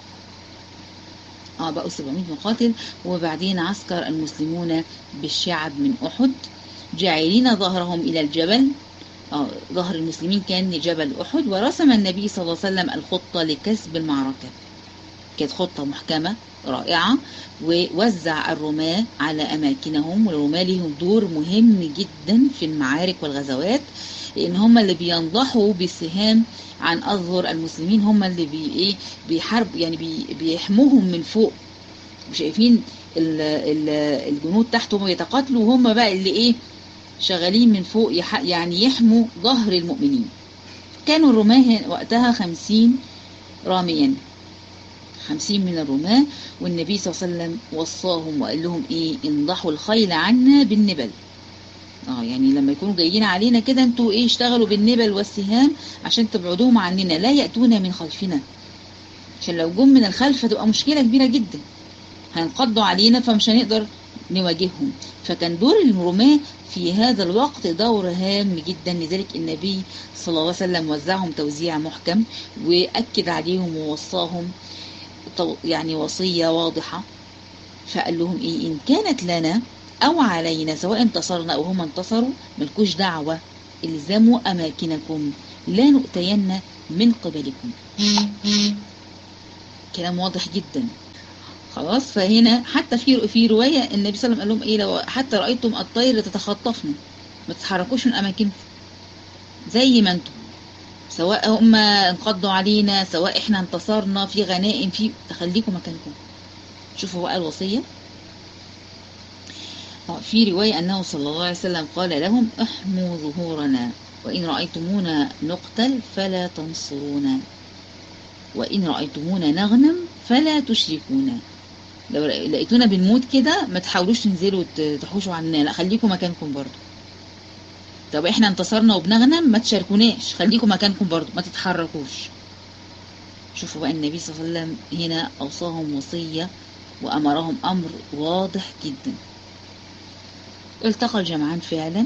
بقوا 700 مقاتل. وبعدين عسكر المسلمون بالشعب من أحد جاعلين ظهرهم إلى الجبل. ظهر المسلمين كان لجبل أحد. ورسم النبي صلى الله عليه وسلم الخطة لكسب المعركة، كانت خطة محكمة رائعة. ووزع الرماة على أماكنهم، والرماة لهم دور مهم جدا في المعارك والغزوات، لأن هم اللي بينضحوا بالسهام عن أظهر المسلمين، هم اللي بيحارب يعني بيحموهم من فوق، شايفين الجنود تحتهم بيتقاتلوا، وهم بقى اللي شغالين من فوق يعني يحموا ظهر المؤمنين. كانوا الرماة وقتها 50 راميا، 50 من الرماة. والنبي صلى الله عليه وسلم وصاهم وقال لهم انضحوا الخيل عنا بالنبل. يعني لما يكونوا جايين علينا كده انتوا اشتغلوا بالنبل والسهام عشان تبعدوهم عننا، لا يأتونا من خلفنا، عشان لو جم من الخلف تبقى مشكلة كبيرة جدا، هينقضوا علينا فمش هنقدر نواجههم. فكان دور الرماة في هذا الوقت دور هام جدا. لذلك النبي صلى الله عليه وسلم وزعهم توزيع محكم، وأكد عليهم ووصاهم يعني وصية واضحة. فقال لهم إن كانت لنا أو علينا، سواء انتصرنا أو هم انتصروا، ملكوش دعوة، الزموا أماكنكم لا نؤتين من قبلكم. كلام واضح جدا. خلاص. فهنا حتى في رواية النبي صلى الله عليه وسلم قال لهم لو حتى رأيتم الطير تتخطفنا، ما تتحركوش من أماكنكم زي ما انتم، سواء هم انقضوا علينا سواء احنا انتصرنا في غنائم، في تخليكم مكانكم. شوفوا بقى الوصية. في رواية أنه صلى الله عليه وسلم قال لهم احموا ظهورنا، وإن رأيتمونا نقتل فلا تنصرونا، وإن رأيتمونا نغنم فلا تشركونا. لو لقيتونا بنموت كده ما تحاولوش تنزلوا تحوشوا عننا، لا خليكم مكانكم برضو. طب احنا انتصرنا وبنغنم ما تشاركوناش، خليكم مكانكم برضو ما تتحركوش. شوفوا بقى النبي صلى الله عليه وسلم هنا أوصاهم وصية وأمرهم أمر واضح جدا. التقى الجمعان فعلا،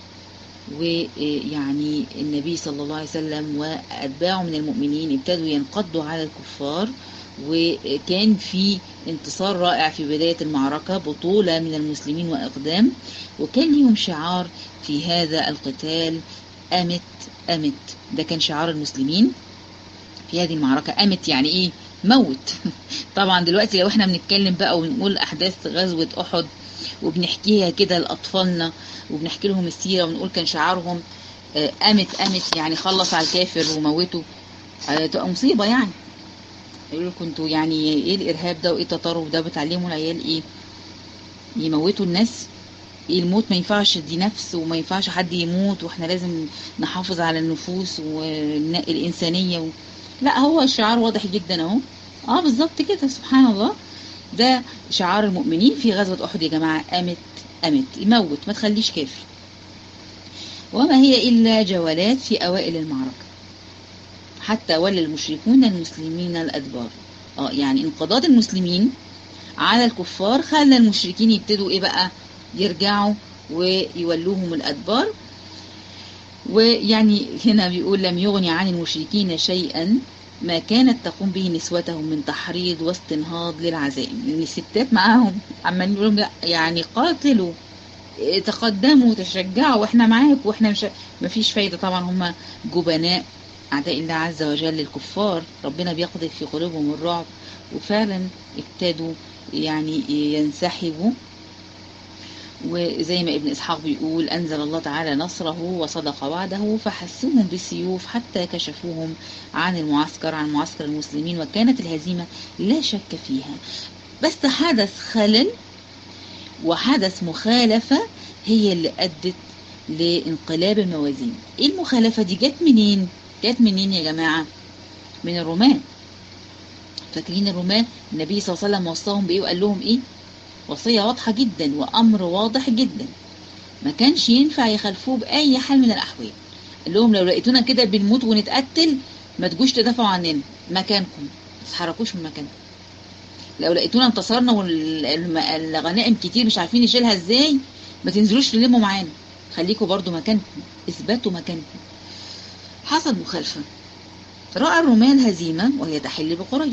ويعني النبي صلى الله عليه وسلم وأتباعه من المؤمنين ابتدوا ينقضوا على الكفار، وكان في انتصار رائع في بداية المعركة، بطولة من المسلمين وإقدام، وكان ليهم شعار في هذا القتال أمت أمت. ده كان شعار المسلمين في هذه المعركة. أمت يعني إيه؟ موت. طبعا دلوقتي لو احنا بنتكلم بقى ونقول أحداث غزوة أحد وبنحكيها كده لأطفالنا وبنحكي لهم السيرة ونقول كان شعارهم أمت أمت يعني خلص على الكافر وموته، تبقى مصيبة يعني. يقولوا كنتوا يعني ايه الإرهاب ده وايه التطرف ده، بتعلموا العيال ايه؟ يموتوا الناس؟ ايه الموت ما ينفعش، دي نفس وما ينفعش حد يموت، واحنا لازم نحافظ على النفوس والإنسانية لا، هو الشعار واضح جدا اهو. بالظبط كده، سبحان الله. ده شعار المؤمنين في غزوة أحد يا جماعة، أمت أمت، يموت ما تخليش كافر. وما هي إلا جولات في أوائل المعركة حتى ولى المشركون المسلمين الأدبار. يعني انقضاض المسلمين على الكفار خلى المشركين يبتدوا ايه بقى، يرجعوا ويولوهم الأدبار. ويعني هنا بيقول لم يغني عن المشركين شيئا ما كانت تقوم به نسوتهم من تحريض واستنهاض للعزائم. لأن الستات معاهم عمالين يقولوا لا يعني قاتلوا تقدموا تشجعوا واحنا معاك، واحنا مش مفيش فايدة. طبعا هم جبناء أعداء الله عز وجل الكفار، ربنا بيقذف في قلوبهم الرعب، وفعلا ابتدوا يعني ينسحبوا. وزي ما ابن إسحاق بيقول أنزل الله تعالى نصره وصدق وعده فحسوهم بالسيوف حتى كشفوهم عن معسكر المسلمين، وكانت الهزيمة لا شك فيها. بس حدث خلل وحدث مخالفة هي اللي أدت لانقلاب الموازين. ايه المخالفة دي؟ جت منين يا جماعة؟ من الرومان. فاكرين الرومان النبي صلى الله عليه وسلم وصاهم بإيه وقال لهم إيه؟ وصية واضحة جدا وأمر واضح جدا ما كانش ينفع يخالفوه بأي حال من الأحوال. قال لهم لو لقيتونا كده بنموت ونتقتل ما تجوش تدافعوا عننا، مكانكم ما تتحركوش من مكانكم. لو لقيتونا انتصرنا والغنائم كتير مش عارفين نشيلها ازاي، ما تنزلوش تلموا معانا، خليكم برضو مكانكم، اثبتوا مكانكم. حصل مخالفة، رأى الرومان هزيمة وهي تحل بقريش،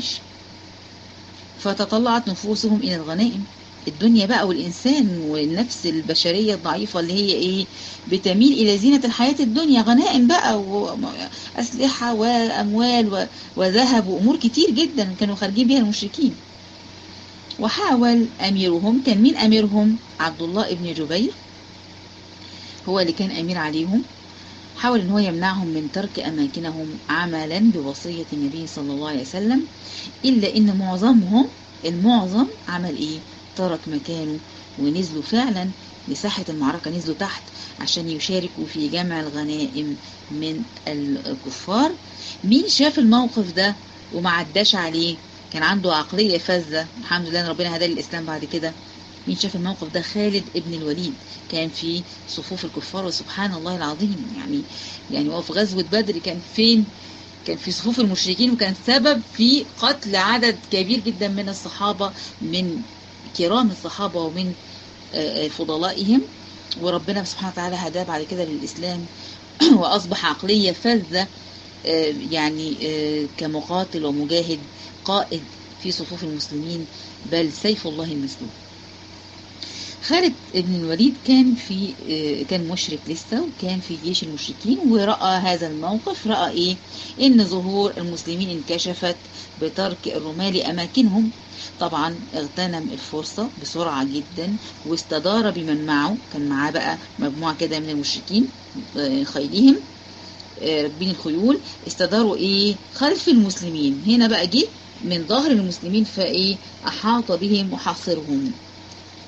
فتطلعت نفوسهم إلى الغنائم. الدنيا بقى والإنسان والنفس البشرية الضعيفة اللي هي إيه، بتميل إلى زينة الحياة الدنيا، غنائم بقى وأسلحة وأموال وذهب وأمور كتير جدا كانوا خارجين بها المشركين. وحاول أميرهم، كان مين أميرهم؟ عبد الله ابن جبير، هو اللي كان أمير عليهم. حاول ان هو يمنعهم من ترك أماكنهم عملا بوصية النبي صلى الله عليه وسلم، إلا إن المعظم عمل إيه؟ ترك مكانه ونزلوا فعلا لساحة المعركة، نزلوا تحت عشان يشاركوا في جمع الغنائم من الكفار. مين شاف الموقف ده وما عداش عليه؟ كان عنده عقلية فذة، الحمد لله ربنا هداه للإسلام بعد كده. مين شاف الموقف ده؟ خالد ابن الوليد، كان في صفوف الكفار، وسبحان الله العظيم يعني هو في غزوة بدر كان فين؟ كان في صفوف المشركين، وكان سبب في قتل عدد كبير جدا من الصحابة، من كرام الصحابة ومن فضلائهم. وربنا سبحانه وتعالى هداه بعد كده للإسلام وأصبح عقلية فذة، يعني كمقاتل ومجاهد قائد في صفوف المسلمين، بل سيف الله المسلول. خالد بن الوليد كان مشرك لسه، وكان في جيش المشركين، ورأى هذا الموقف. رأى ايه؟ ان ظهور المسلمين انكشفت بترك الرماة لأماكنهم. طبعا اغتنم الفرصة بسرعة جدا واستدار بمن معه، كان معاه بقى مجموعة كده من المشركين خيلهم راكبين الخيول، استداروا ايه؟ خلف المسلمين. هنا بقى جه من ظهر المسلمين فايه؟ احاط بهم وحاصرهم.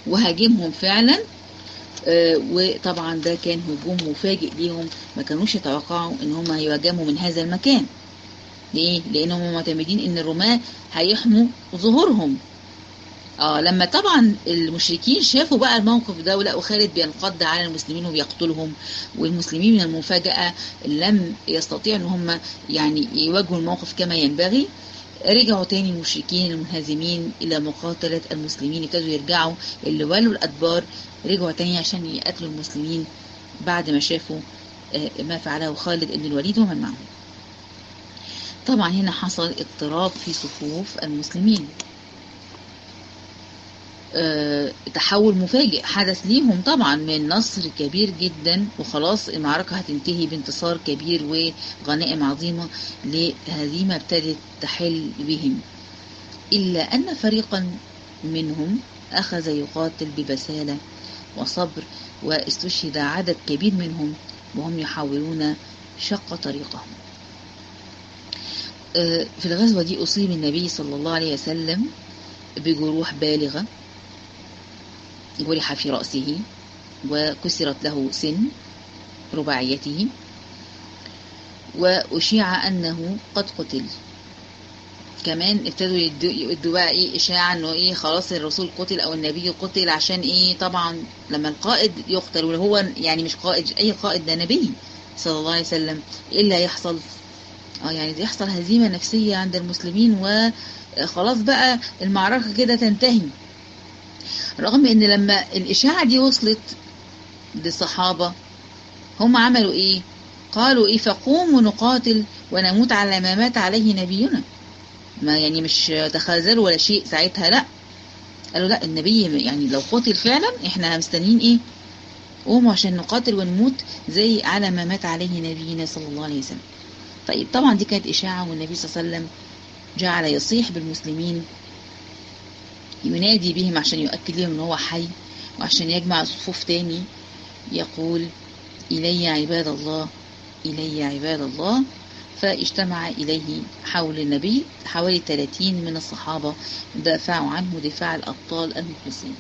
وهاجمهم فعلا. وطبعا ده كان هجوم مفاجئ ليهم، ما كانوش يتوقعوا ان هم هيهاجموا من هذا المكان. ليه؟ لانهم معتمدين ان الرماة هيحموا ظهورهم. لما طبعا المشركين شافوا بقى الموقف ده ولقوا خالد بينقض على المسلمين وبيقتلهم، والمسلمين من المفاجأة لم يستطيعوا ان هم يعني يواجهوا الموقف كما ينبغي، رجعوا تاني المشركين المنهزمين الى مقاتلة المسلمين، ابتدوا يرجعوا، اللي ولوا الادبار رجعوا تاني عشان يقتلوا المسلمين بعد ما شافوا ما فعله خالد بن الوليد ومن معه. طبعا هنا حصل اضطراب في صفوف المسلمين، تحول مفاجئ حدث ليهم طبعا من نصر كبير جدا وخلاص المعركة هتنتهي بانتصار كبير وغنائم عظيمة، لهزيمة ابتدت تحل بهم. إلا أن فريقا منهم أخذ يقاتل ببسالة وصبر، واستشهد عدد كبير منهم وهم يحاولون شق طريقهم. في الغزوة دي أصيب النبي صلى الله عليه وسلم بجروح بالغة، جرح في رأسه وكسرت له سن رباعيته، وأشيع أنه قد قتل. كمان ابتدوا يدوا بقى إشاعة أنه خلاص الرسول قتل أو النبي قتل، عشان طبعا لما القائد يقتل وهو يعني مش قائد، أي قائد ده نبي صلى الله عليه وسلم، إيه اللي هيحصل؟ يعني يحصل هزيمة نفسية عند المسلمين وخلاص بقى المعركة كده تنتهي. رغم ان لما الاشاعة دي وصلت للصحابة هم عملوا قالوا فقوموا نقاتل ونموت على ما مات عليه نبينا. ما يعني مش تخاذلوا ولا شيء ساعتها، لا، قالوا لا، النبي يعني لو قتل فعلا احنا مستنيين قوموا عشان نقاتل ونموت زي على ما مات عليه نبينا صلى الله عليه وسلم. طيب طبعا دي كانت اشاعة، والنبي صلى الله عليه وسلم جعل يصيح بالمسلمين، ينادي بهم عشان يؤكد لهم ان هو حي وعشان يجمع الصفوف تاني، يقول إلي عباد الله، إلي عباد الله. فاجتمع إليه حول النبي حوالي 30 من الصحابة دافعوا عنه دفاع الأبطال المخلصين.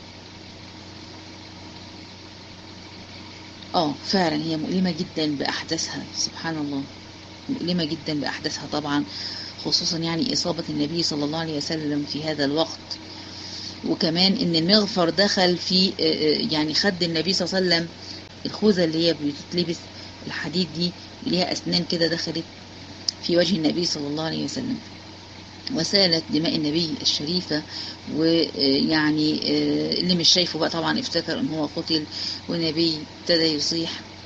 فعلا هي مؤلمة جدا بأحداثها، سبحان الله، مؤلمة جدا بأحداثها طبعا، خصوصا يعني إصابة النبي صلى الله عليه وسلم في هذا الوقت، وكمان ان المغفر دخل في يعني خد النبي صلى الله عليه وسلم، الخوذة اللي هي بتتلبس الحديد دي ليها اسنان كده دخلت في وجه النبي صلى الله عليه وسلم، وسالت دماء النبي الشريفة. ويعني اللي مش شايفه بقى طبعا افتكر ان هو قتل، والنبي ابتدى يصيح،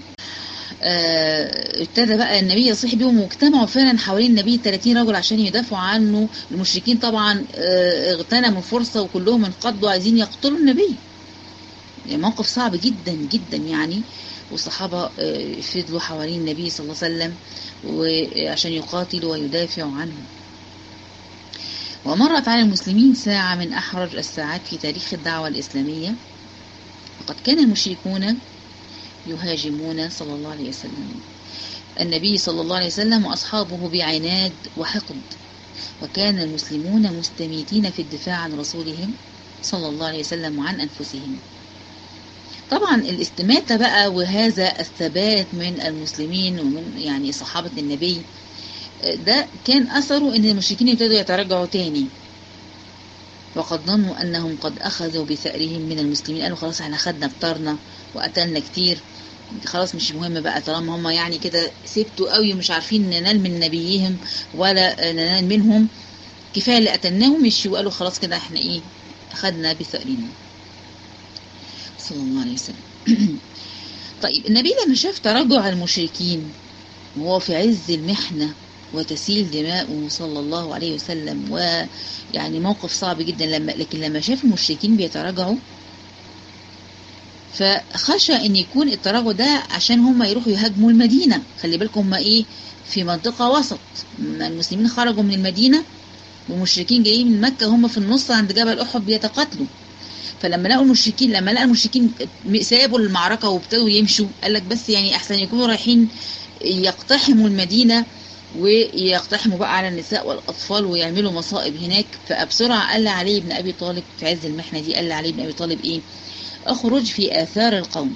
ابتدى بقى النبي يصيح بيهم، واجتمعوا فعلا حوالين النبي 30 رجل عشان يدافعوا عنه. المشركين طبعا اغتنموا الفرصة وكلهم انقضوا عايزين يقتلوا النبي. موقف صعب جدا جدا يعني، والصحابة فضلوا حوالين النبي صلى الله عليه وسلم وعشان يقاتلوا ويدافعوا عنه. ومرت على المسلمين ساعة من أحرج الساعات في تاريخ الدعوة الإسلامية، وقد كان المشركون يهاجمون صلى الله عليه وسلم النبي صلى الله عليه وسلم وأصحابه بعناد وحقد، وكان المسلمون مستميتين في الدفاع عن رسولهم صلى الله عليه وسلم وعن أنفسهم. طبعا الاستماتة بقى وهذا الثبات من المسلمين ومن يعني صحابة النبي، ده كان أثره أن المشركين ابتدوا يتراجعوا تاني، وقد ظنوا أنهم قد أخذوا بثأرهم من المسلمين، قالوا خلاص احنا خدنا بطرنا وقتلنا كتير، خلاص مش مهم بقى طالما هم يعني كده سبتوا قوي ومش عارفين ننال من نبيهم ولا ننال منهم، كفاية اللي قتلناهم، مشوا وقالوا خلاص كده احنا خدنا بثأرنا صلى الله عليه وسلم. طيب النبي لما شاف تراجع المشركين وهو في عز المحنة وتسيل دماؤه صلى الله عليه وسلم، ويعني موقف صعب جدا، لكن لما شاف المشركين بيتراجعوا فخشى ان يكون التراجع ده عشان هم يروحوا يهاجموا المدينة. خلي بالكم هم في منطقة وسط، المسلمين خرجوا من المدينة والمشركين جايين من مكة، هم في النص عند جبل أحد بيتقاتلوا. فلما لقوا المشركين، لما لقى المشركين سابوا المعركة وابتدوا يمشوا، قال لك بس يعني احسن يكونوا رايحين يقتحموا المدينة ويقتحموا بقى على النساء والأطفال ويعملوا مصائب هناك. فبسرعة قال علي بن أبي طالب في عز المحنة دي، قال علي بن أبي طالب إيه؟ أخرج في آثار القوم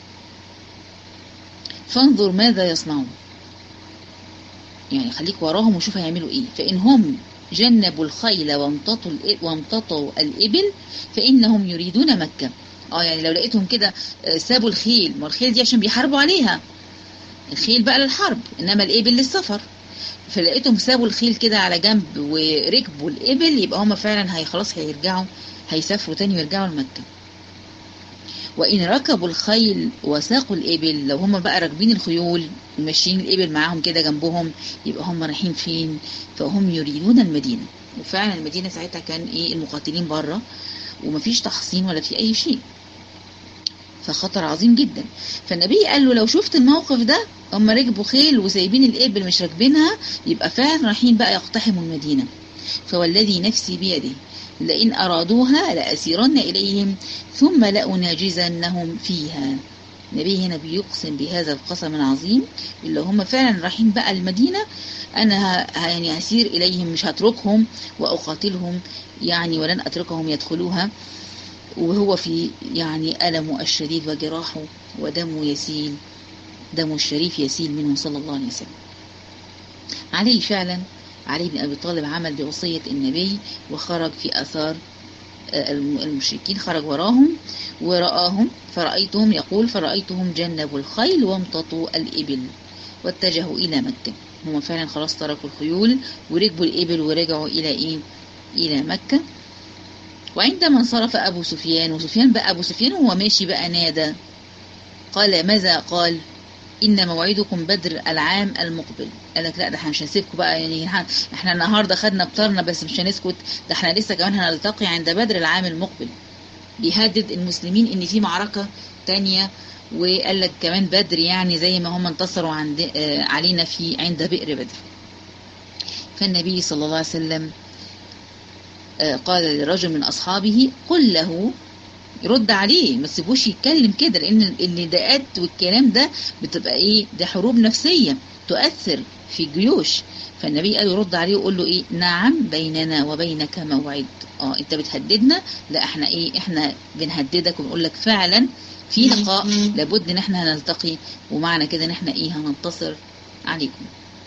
فانظر ماذا يصنعون، يعني خليك وراهم وشوف هيعملوا إيه. فإن هم جنبوا الخيل وامتطوا الإبل فإنهم يريدون مكة. يعني لو لقيتهم كده سابوا الخيل، ما الخيل دي عشان بيحاربوا عليها، الخيل بقى للحرب إنما الإبل للسفر، فلقيتهم سابوا الخيل كده على جنب وركبوا الإبل، يبقى هم فعلا خلاص هيرجعوا، هيسافروا تاني ويرجعوا لمكة. وإن ركبوا الخيل وساقوا الإبل، لو هم بقى راكبين الخيول وماشيين الإبل معاهم كده جنبهم، يبقى هم رايحين فين؟ فهم يريدون المدينة. وفعلا المدينة ساعتها كان إيه؟ المقاتلين بره ومفيش تحصين ولا في أي شيء، فخطر عظيم جدا. فالنبي قال له لو شفت الموقف ده، هم ركبوا خيل وسايبين الإبل مش راكبينها، يبقى فعلا رايحين بقى يقتحموا المدينة. فوالذي نفسي بيده لئن أرادوها لأسيرن إليهم ثم لأناجزنهم فيها. النبي هنا بيقسم بهذا القسم العظيم، اللي هم فعلا رايحين بقى المدينة، أنا يعني هسير إليهم، مش هتركهم وأقاتلهم يعني، ولن أتركهم يدخلوها. وهو في يعني ألمه الشديد وجراحه ودمه يسيل، دمه الشريف يسيل منه صلى الله عليه وسلم. علي فعلا، علي بن أبي طالب عمل بوصية النبي وخرج في أثار المشركين، خرج وراهم ورآهم. فرأيتهم، يقول فرأيتهم جنبوا الخيل وامتطوا الإبل واتجهوا إلى مكة. هم فعلا خلاص تركوا الخيول وركبوا الإبل ورجعوا إلى إيه؟ إلى مكة. وعندما انصرف أبو سفيان، وسفيان بقى أبو سفيان هو ماشي بقى نادى، قال ماذا؟ قال إن موعدكم بدر العام المقبل. قال لك لا، ده احنا مش هنسيبكم بقى، يعني احنا النهارده خدنا بطارنا بس مش هنسكت، ده احنا لسه كمان هنلتقي عند بدر العام المقبل. بيهدد المسلمين ان في معركة تانية، وقال لك كمان بدر يعني زي ما هم انتصروا عند علينا في عند بئر بدر. فالنبي صلى الله عليه وسلم قال لرجل من أصحابه قل له، يرد عليه، ما تسيبوش يتكلم كده، لأن النداءات والكلام ده بتبقى إيه؟ ده حروب نفسية تؤثر في الجيوش. فالنبي قال يرد عليه ويقول له إيه؟ نعم بيننا وبينك موعد. أنت بتهددنا؟ لا إحنا إيه؟ إحنا بنهددك ونقول لك فعلا في لقاء لابد إن إحنا هنلتقي، ومعنى كده إن إحنا إيه؟ هننتصر عليكم.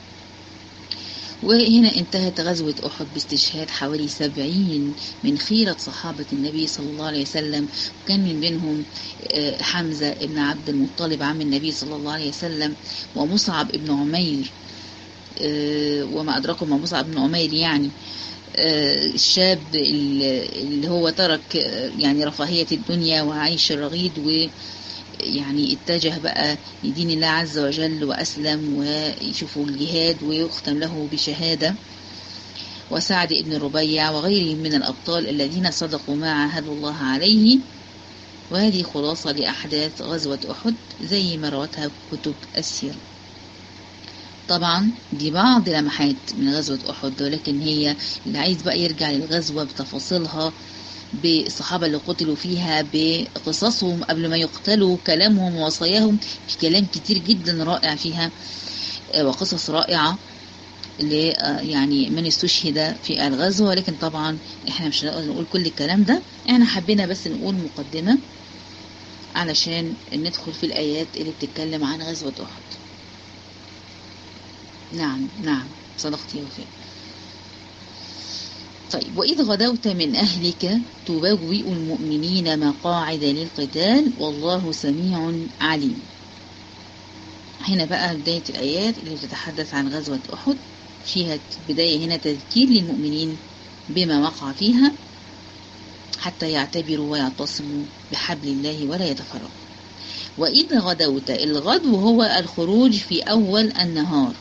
وهنا انتهت غزوة أحد باستشهاد حوالي 70 من خيرة صحابة النبي صلى الله عليه وسلم، وكان من بينهم حمزة ابن عبد المطلب عم النبي صلى الله عليه وسلم، ومصعب ابن عمير، وما أدراكم ما مصعب ابن عمير يعني، الشاب اللي هو ترك يعني رفاهية الدنيا وعيش الرغيد، يعني اتجه بقى لدين الله عز وجل وأسلم ويشوفوا الجهاد ويختم له بشهادة. وسعد ابن ربيع وغيرهم من الأبطال الذين صدقوا ما عاهدوا الله عليه. وهذه خلاصة لأحداث غزوة أحد زي ما روتها كتب السيرة. طبعا دي بعض لمحات من غزوة أحد، ولكن هي اللي عايز بقى يرجع للغزوة بتفاصيلها، بالصحابة اللي قتلوا فيها، بقصصهم قبل ما يقتلوا، كلامهم ووصاياهم، في كلام كتير جدا رائع فيها وقصص رائعة يعني من استشهد في الغزوة. ولكن طبعا احنا مش هنقدر نقول كل الكلام ده، احنا حبينا بس نقول مقدمة علشان ندخل في الآيات اللي بتتكلم عن غزوة أحد. نعم صدقت يا وفاء. طيب، وإذ غدوت من أهلك تبوئ المؤمنين مقاعد للقتال والله سميع عليم. هنا بقى بداية الآيات اللي بتتحدث عن غزوة أحد، فيها بداية هنا تذكير للمؤمنين بما وقع فيها حتى يعتبروا ويعتصموا بحبل الله ولا يتفرقوا. وإذ غدوت، الغدو هو الخروج في أول النهار،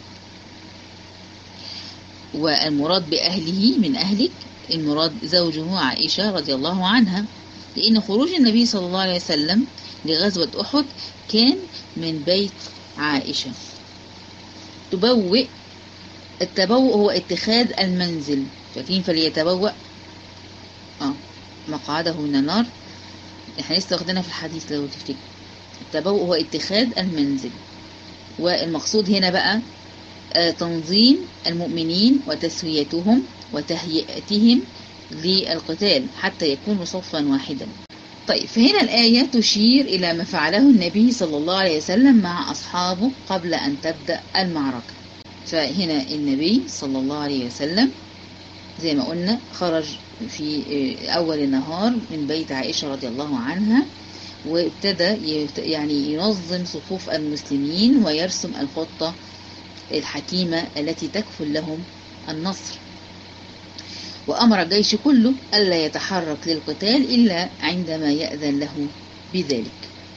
والمراد بأهله من أهلك المراد زوجه عائشة رضي الله عنها، لأن خروج النبي صلى الله عليه وسلم لغزوة أحد كان من بيت عائشة. تبوئ، التبوء هو اتخاذ المنزل، فاكرين فليتبوأ مقعده من النار، احنا لسه واخدينها في الحديث لو تفتكر. التبوء هو اتخاذ المنزل، والمقصود هنا بقى تنظيم المؤمنين وتسويتهم وتهيئتهم للقتال حتى يكونوا صفا واحدا. طيب، فهنا الآية تشير إلى ما فعله النبي صلى الله عليه وسلم مع أصحابه قبل أن تبدأ المعركة. فهنا النبي صلى الله عليه وسلم زي ما قلنا خرج في أول النهار من بيت عائشة رضي الله عنها، وابتدى يعني ينظم صفوف المسلمين ويرسم الخطة الحكيمة التي تكفل لهم النصر. وأمر الجيش كله ألا يتحرك للقتال إلا عندما يأذن له بذلك.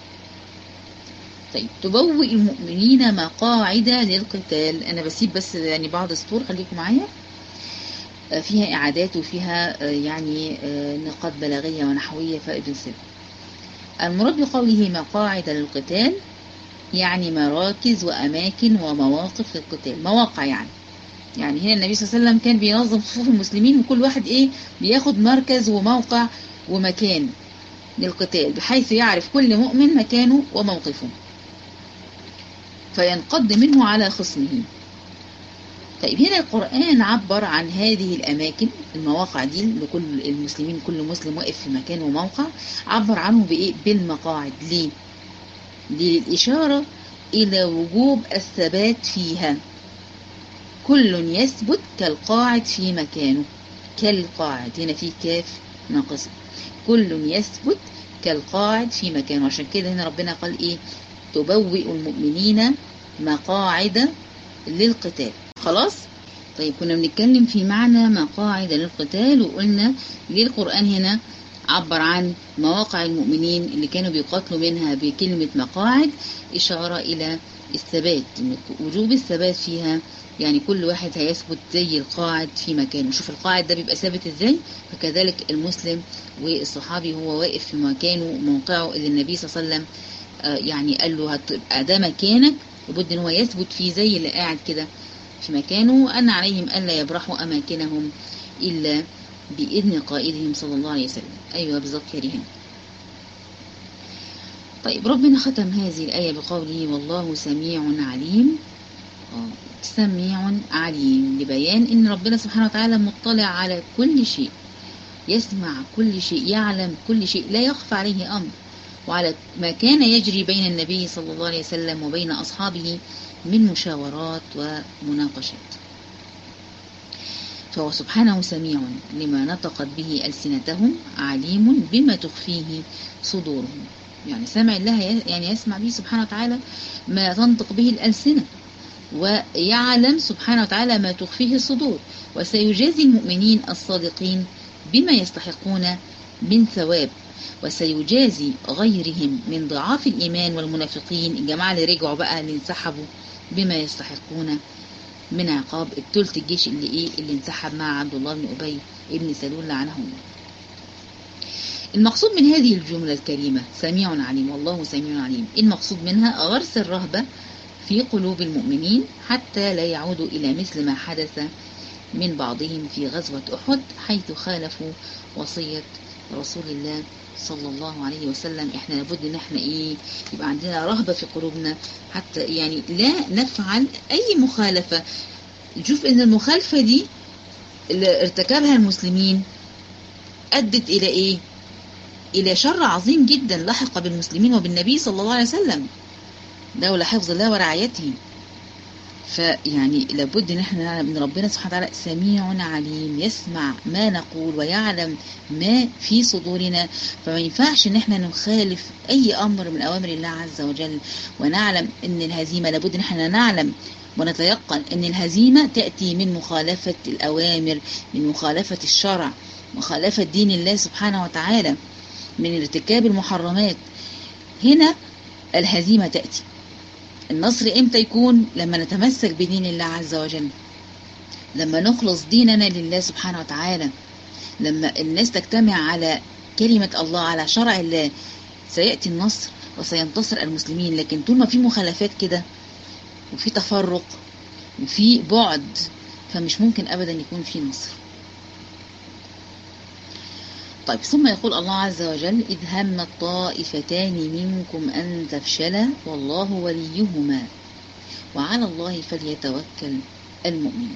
طيب، تبوئ المؤمنين مقاعد للقتال. أنا بسيب بس يعني بعض السطور، خليكم معايا، فيها إعادات وفيها يعني نقاط بلاغية ونحوية فائدة سر. المراد بقوله مقاعد للقتال يعني مراكز وأماكن ومواقف للقتال، مواقع يعني هنا النبي صلى الله عليه وسلم كان بينظم صفوف المسلمين، وكل واحد بياخد مركز وموقع ومكان للقتال، بحيث يعرف كل مؤمن مكانه وموقفه فينقض منه على خصمه. طيب، هنا القرآن عبر عن هذه الأماكن، المواقع دي لكل المسلمين، كل مسلم واقف في مكان وموقع، عبر عنه بإيه؟ بالمقاعد. ليه؟ للإشارة إلى وجوب الثبات فيها. كل يثبت كالقاعد في مكانه. كالقاعد هنا في كاف ناقصة. كل يثبت كالقاعد في مكانه. عشان كده هنا ربنا قال إيه؟ تبوئ المؤمنين مقاعد للقتال. خلاص؟ طيب، كنا بنتكلم في معنى مقاعد للقتال، وقلنا ليه القرآن هنا عبر عن مواقع المؤمنين اللي كانوا بيقاتلوا منها بكلمة مقاعد، إشارة إلى الثبات، وجوب الثبات فيها. يعني كل واحد هيثبت زي القاعد في مكانه. شوف القاعد ده بيبقى ثابت ازاي، فكذلك المسلم والصحابي هو واقف في مكانه موقعه اللي النبي صلى الله عليه وسلم يعني قال له هتبقى ده مكانك، لابد ان هو يثبت فيه زي اللي قاعد كده في مكانه. أن عليهم ألا يبرحوا أماكنهم إلا بإذن قائدهم صلى الله عليه وسلم. أيوة بالظبط يا ريهان. طيب، ربنا ختم هذه الآية بقوله والله سميع عليم. سميع عليم لبيان إن ربنا سبحانه وتعالى مطلع على كل شيء، يسمع كل شيء، يعلم كل شيء، لا يخفى عليه أمر، وعلى ما كان يجري بين النبي صلى الله عليه وسلم وبين أصحابه من مشاورات ومناقشات. فهو سبحانه سميع لما نطقت به ألسنتهم، عليم بما تخفيه صدورهم. يعني سمع الله يعني يسمع به سبحانه وتعالى ما تنطق به الألسنة، ويعلم سبحانه وتعالى ما تخفيه الصدور. وسيجازي المؤمنين الصادقين بما يستحقون من ثواب، وسيجازي غيرهم من ضعاف الإيمان والمنافقين، الجماعة اللي رجعوا بقى اللي انسحبوا، بما يستحقون من عقاب الثلث الجيش اللي انسحب مع عبد الله بن أبي ابن سلول لعنه الله. المقصود من هذه الجملة الكريمة سميع عليم، والله سميع عليم، المقصود منها غرس الرهبة في قلوب المؤمنين حتى لا يعودوا إلى مثل ما حدث من بعضهم في غزوة أحد، حيث خالفوا وصية رسول الله صلى الله عليه وسلم. احنا لابد ان احنا يبقى عندنا رهبة في قلوبنا، حتى يعني لا نفعل اي مخالفة. نشوف ان المخالفة دي اللي ارتكبها المسلمين ادت الى الى شر عظيم جدا لحق بالمسلمين وبالنبي صلى الله عليه وسلم، لولا حفظ الله ورعايته. فيعني لابد ان احنا نعلم ان ربنا سبحانه وتعالى سميع عليم، يسمع ما نقول ويعلم ما في صدورنا. فما ينفعش ان احنا نخالف اي امر من اوامر الله عز وجل، ونعلم ان الهزيمة، لابد ان احنا نعلم ونتيقن ان الهزيمة تأتي من مخالفة الاوامر، من مخالفة الشرع، مخالفة دين الله سبحانه وتعالى، من ارتكاب المحرمات. هنا الهزيمة تأتي. النصر امتى يكون؟ لما نتمسك بدين الله عز وجل، لما نخلص ديننا لله سبحانه وتعالى، لما الناس تجتمع على كلمة الله، على شرع الله، سيأتي النصر وسينتصر المسلمين. لكن طول ما في مخالفات كده وفي تفرق وفي بعد، فمش ممكن أبدا يكون في نصر. طيب، ثم يقول الله عز وجل إذ هم الطائفتان منكم أن تفشلا والله وليهما وعلى الله فليتوكل المؤمنون.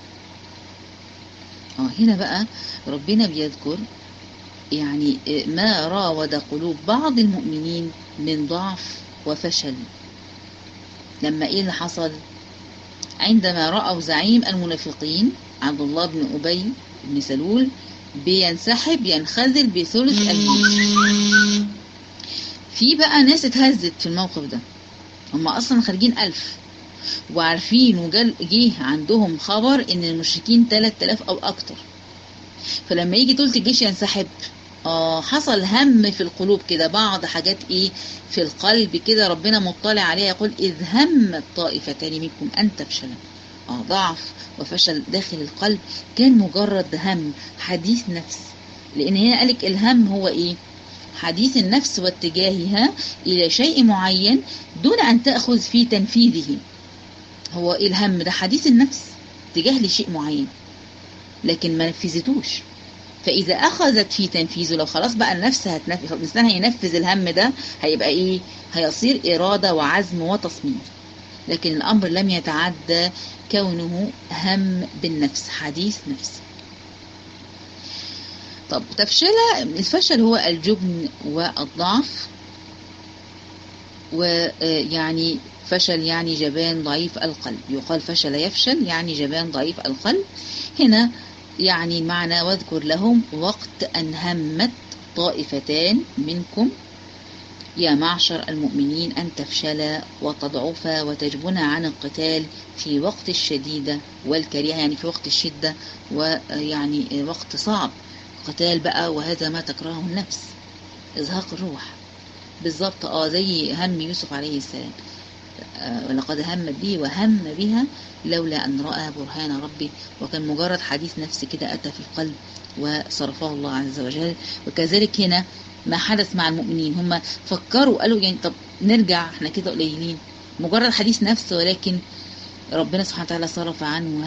هنا بقى ربنا بيذكر يعني ما راود قلوب بعض المؤمنين من ضعف وفشل. لما ايه اللي حصل؟ عندما رأوا زعيم المنافقين عبد الله بن أبي بن سلول بينسحب ينخذل بثلث الجيش. في بقى ناس اتهزت في الموقف ده، هم أصلا خارجين 1000 وعارفين وجه عندهم خبر ان المشركين 3000 او اكتر. فلما يجي ثلث الجيش ينسحب، حصل هم في القلوب كده، بعض حاجات ايه في القلب كده ربنا مطلع عليها، يقول اذ هم الطائفتان منكم ان تفشلا. ضعف وفشل داخل القلب كان مجرد هم، حديث نفس. لان هنا قالك الهم هو ايه؟ حديث النفس واتجاهها الى شيء معين دون ان تأخذ في تنفيذه. هو ايه الهم ده؟ حديث النفس اتجاه لشيء معين لكن ما نفذتوش. فإذا أخذت في تنفيذه، لو خلاص بقى النفس هتنفذ، الإنسان هينفذ الهم ده، هيبقى إيه؟ هيصير إرادة وعزم وتصميم. لكن الأمر لم يتعدى كونه هم بالنفس، حديث نفس. طب الفشل هو الجبن والضعف، ويعني فشل يعني جبان ضعيف القلب. يقال فشل يفشل يعني جبان ضعيف القلب. هنا يعني معنى واذكر لهم وقت أن همت طائفتان منكم يا معشر المؤمنين أن تفشلا وتضعفا وتجبنا عن القتال في وقت الشديدة والكريهة، يعني في وقت الشدة ويعني وقت صعب قتال بقى، وهذا ما تكرهه النفس، إزهاق الروح بالضبط. زي هم يوسف عليه السلام، ولقد هم به وهم بها لولا أن رأى برهان ربه. وكان مجرد حديث نفس كده أتى في القلب وصرفه الله عز وجل. وكذلك هنا ما حدث مع المؤمنين، هم فكروا قالوا يعني طب نرجع، احنا كده قليلين، مجرد حديث نفس، ولكن ربنا سبحانه وتعالى صرف عنهم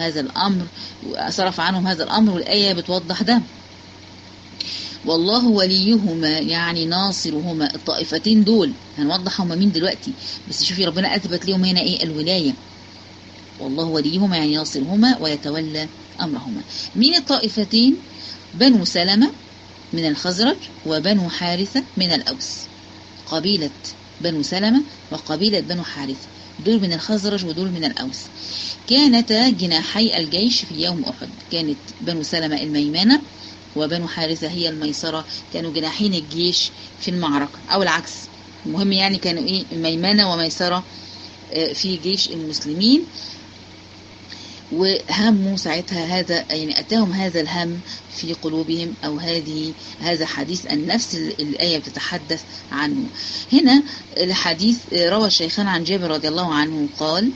هذا الأمر، والآية بتوضح ده. والله وليهما يعني ناصرهما. الطائفتين دول هنوضح هما مين دلوقتي، بس شوفي ربنا أثبت لهم هنا ايه؟ الولاية. والله وليهما يعني ناصرهما ويتولى أمرهما. مين الطائفتين؟ بنو سلمة من الخزرج وبنو حارثة من الأوس. قبيلة بنو سلمة وقبيلة بنو حارثة، دول من الخزرج ودول من الأوس. كانتا جناحي الجيش في يوم أحد. كانت بنو سلمة الميمنة وبنو حارثة هي الميسرة، كانوا جناحين الجيش في المعركة، أو العكس. المهم يعني كانوا ايه؟ ميمنة وميسرة في جيش المسلمين. وهموا ساعتها هذا، يعني أتاهم هذا الهم في قلوبهم، أو هذا حديث النفس الآية بتتحدث عنه. هنا الحديث روى الشيخان عن جابر رضي الله عنه قال،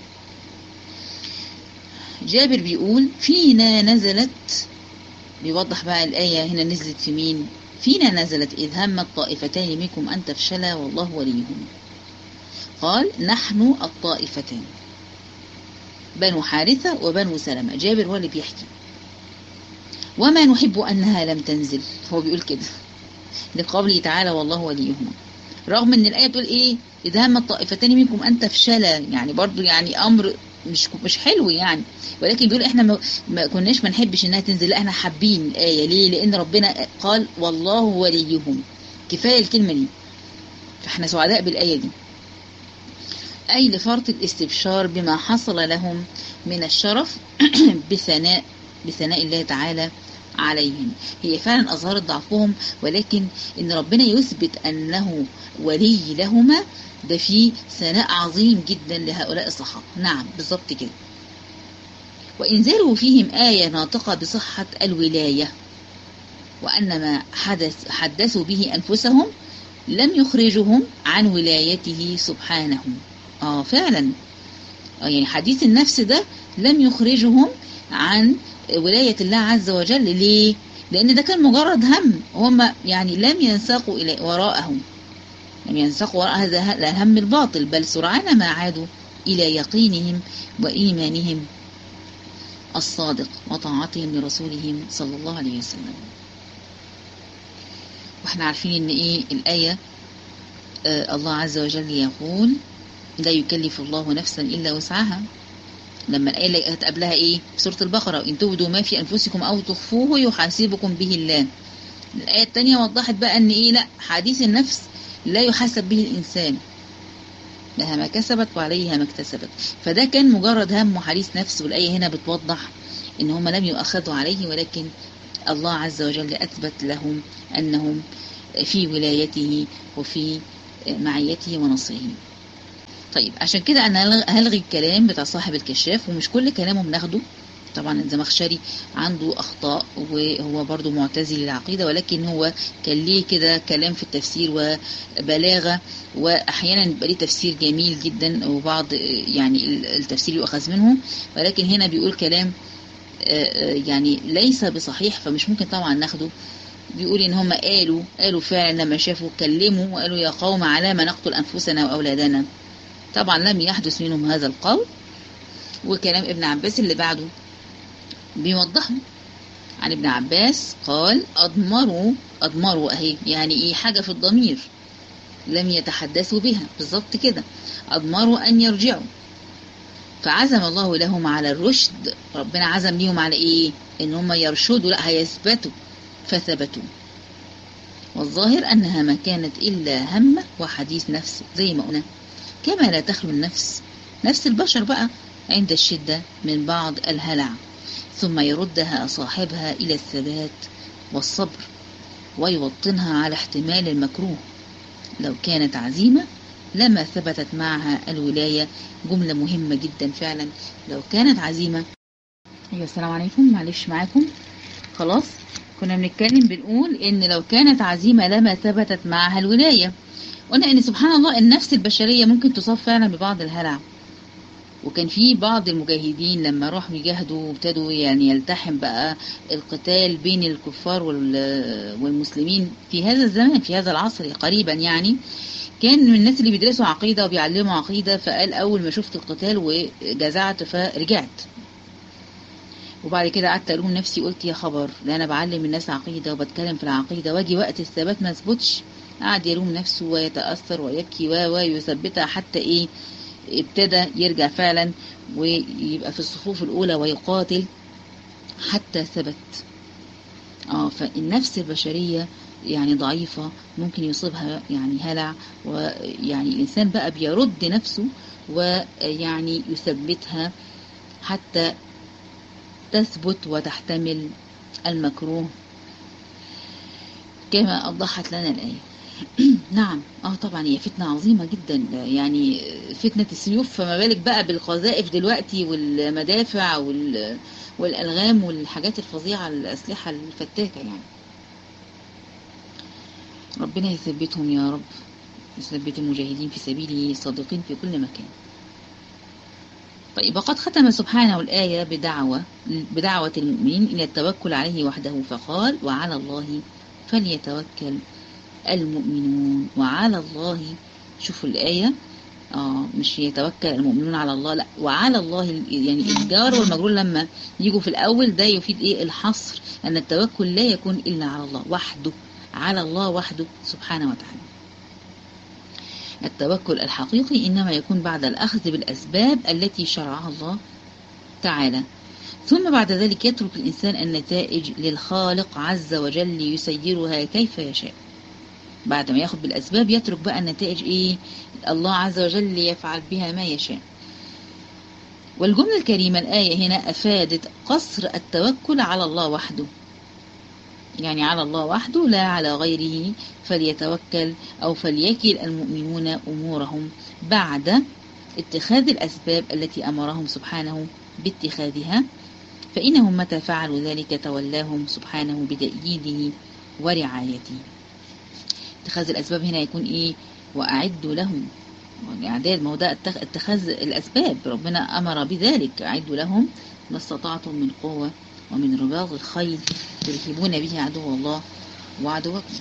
جابر بيقول فينا نزلت، بيوضح بقى الآية هنا نزلت في مين؟ فينا نزلت إذ هم الطائفتان منكم أن تفشلا والله وليهم. قال نحن الطائفتان بنو حارثة وبنو سلمة. جابر هو اللي بيحكي. وما نحب أنها لم تنزل، هو بيقول كده لقوله تعالى والله وليهما، رغم ان الآية بتقول ايه؟ إذا هم الطائفتان منكم أن تفشلا، يعني برضو يعني أمر مش حلو يعني، ولكن بيقول احنا ما كناش ما نحبش انها تنزل، لا احنا حابين الآية. ليه؟ لأن ربنا قال والله وليهم، كفاية الكلمة دي، فاحنا سعداء بالآية دي. أي لفرط الاستبشار بما حصل لهم من الشرف بثناء الله تعالى عليهم. هي فعلا أظهرت ضعفهم، ولكن إن ربنا يثبت أنه ولي لهما، ده فيه ثناء عظيم جدا لهؤلاء الصحابة. نعم بالضبط كده. وإنزلوا فيهم آية ناطقة بصحة الولاية، وأن ما حدثوا به أنفسهم لم يخرجهم عن ولايته سبحانه. فعلا يعني حديث النفس ده لم يخرجهم عن ولاية الله عز وجل. ليه؟ لأن ده كان مجرد هم، هم يعني لم ينساقوا وراءهم، لم ينساقوا وراء هذا الهم الباطل، بل سرعان ما عادوا إلى يقينهم وإيمانهم الصادق وطاعتهم لرسولهم صلى الله عليه وسلم. واحنا عارفين ان ايه الآية؟ الله عز وجل يقول لا يكلف الله نفسا إلا وسعها. لما الآية اللي هتقابلها إيه في سورة البقرة، إن تبدوا ما في أنفسكم أو تخفوه يحاسبكم به الله. الآية التانية وضحت بقى إن إيه، لا، حديث النفس لا يحاسب به الإنسان، لها ما كسبت وعليها ما اكتسبت. فده كان مجرد هم وحديث نفس، والآية هنا بتوضح إن هم لم يؤخذوا عليه، ولكن الله عز وجل أثبت لهم أنهم في ولايته وفي معيته ونصره. طيب عشان كده أنا هلغي الكلام بتاع صاحب الكشاف، ومش كل كلامه بناخده. طبعا الزمخشري عنده أخطاء وهو برضو معتزل العقيدة، ولكن هو كان ليه كده كلام في التفسير وبلاغة، وأحيانا يبقى ليه تفسير جميل جدا، وبعض يعني التفسير يؤخذ منه، ولكن هنا بيقول كلام يعني ليس بصحيح، فمش ممكن طبعا ناخده. بيقول ان هم قالوا فعلا لما شافوا كلموا وقالوا يا قوم على ما نقتل أنفسنا وأولادنا. طبعا لم يحدث منهم هذا القول. وكلام ابن عباس اللي بعده بيوضحوا عن ابن عباس قال أضمروا أهي، يعني إيه، حاجة في الضمير لم يتحدثوا بها بالضبط كده، أضمروا أن يرجعوا، فعزم الله لهم على الرشد. ربنا عزم ليهم على إيه؟ إن هم يرشدوا، لا هيثبتوا، فثبتوا. والظاهر أنها ما كانت إلا همة وحديث نفس، زي ما قلنا، كما لا تخلو النفس، نفس البشر بقى، عند الشدة من بعض الهلع، ثم يردها صاحبها إلى الثبات والصبر، ويوطنها على احتمال المكروه. لو كانت عزيمة لما ثبتت معها الولاية. جملة مهمة جدا فعلا، لو كانت عزيمة. أيوة السلام عليكم، معلش معاكم خلاص. كنا بنتكلم بنقول إن لو كانت عزيمة لما ثبتت معها الولاية. قلنا إن سبحان الله النفس البشرية ممكن تصاب فعلا ببعض الهلع، وكان في بعض المجاهدين لما راحوا يجاهدوا وابتدوا يعني يلتحم بقى القتال بين الكفار والمسلمين في هذا الزمان، في هذا العصر قريبا، يعني كان من الناس اللي بيدرسوا عقيدة وبيعلموا عقيدة، فقال أول ما شفت القتال وجزعت فرجعت. وبعد كده قعدت ألوم نفسي، قلت يا خبر، ده أنا بعلم الناس عقيدة وبتكلم في العقيدة، واجي وقت الثبات ما اثبتش. قعد يلوم نفسه ويتأثر ويبكي ويثبتها، حتى إيه، ابتدى يرجع فعلا ويبقى في الصفوف الأولى ويقاتل حتى ثبت. فالنفس البشرية يعني ضعيفة، ممكن يصيبها يعني هلع، ويعني الإنسان بقى بيرد نفسه ويعني يثبتها حتى تثبت وتحتمل المكروه كما أوضحت لنا الآية. نعم طبعا هي فتنة عظيمة جدا، يعني فتنة السيوف، فما بالك بقى بالقذائف دلوقتي والمدافع والألغام والحاجات الفظيعة، الأسلحة الفتاكة يعني. ربنا يثبتهم يا رب، يثبت المجاهدين في سبيله صادقين في كل مكان. طيب وقد ختم سبحانه الآية بدعوة المؤمنين إلى التوكل عليه وحده، فقال وعلى الله فليتوكل المؤمنون. وعلى الله، شوفوا الآية، مش يتوكل المؤمنون على الله، لا، وعلى الله، يعني الجار والمجرور لما يجوا في الأول ده يفيد إيه؟ الحصر، أن التوكل لا يكون إلا على الله وحده، على الله وحده سبحانه وتعالى. التوكل الحقيقي إنما يكون بعد الأخذ بالأسباب التي شرعها الله تعالى، ثم بعد ذلك يترك الإنسان النتائج للخالق عز وجل يسيرها كيف يشاء. بعد ما ياخد بالأسباب يترك بقى النتائج إيه؟ الله عز وجل يفعل بها ما يشاء. والجملة الكريمة الآية هنا أفادت قصر التوكل على الله وحده، يعني على الله وحده لا على غيره. فليتوكل أو فليكل المؤمنون أمورهم بعد اتخاذ الأسباب التي أمرهم سبحانه باتخاذها، فإنهم متى فعلوا ذلك تولاهم سبحانه بتأييده ورعايته. اتخاذ الأسباب هنا يكون إيه؟ وأعدوا لهم، إعداد، ما هو ده اتخاذ الأسباب، ربنا أمر بذلك، أعدوا لهم ما استطعتم من قوة ومن رباط الخيل ترهبون به عدو الله وعدوكم.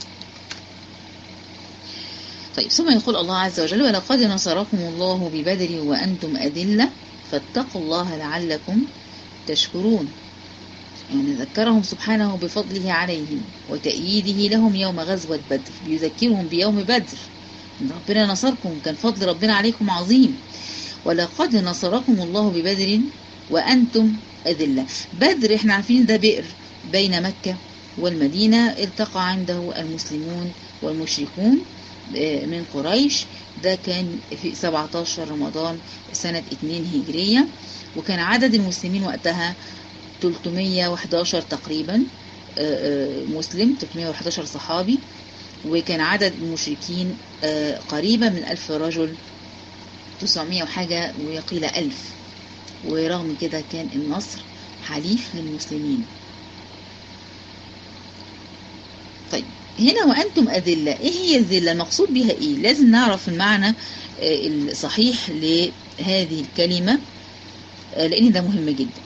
طيب ثم يقول الله عز وجل ولقد نصركم الله ببدر وأنتم أذلة فاتقوا الله لعلكم تشكرون. يعني ذكرهم سبحانه بفضله عليهم وتأييده لهم يوم غزوة بدر، بيذكرهم بيوم بدر ربنا نصركم، كان فضل ربنا عليكم عظيم. ولقد نصركم الله ببدر وأنتم أذلة. بدر احنا عارفين ده بئر بين مكة والمدينة، التقى عنده المسلمون والمشركون من قريش. ده كان في 17 رمضان سنة 2 هجرية، وكان عدد المسلمين وقتها 311 تقريبا مسلم، 311 صحابي، وكان عدد المشركين قريبا من 1000 رجل، 900 وحاجة ويقيل 1000. ورغم كده كان النصر حليف للمسلمين. طيب هنا وأنتم أذلة، إيه هي الذلة؟ المقصود بها إيه؟ لازم نعرف المعنى الصحيح لهذه الكلمة، لأن ده مهم جدا.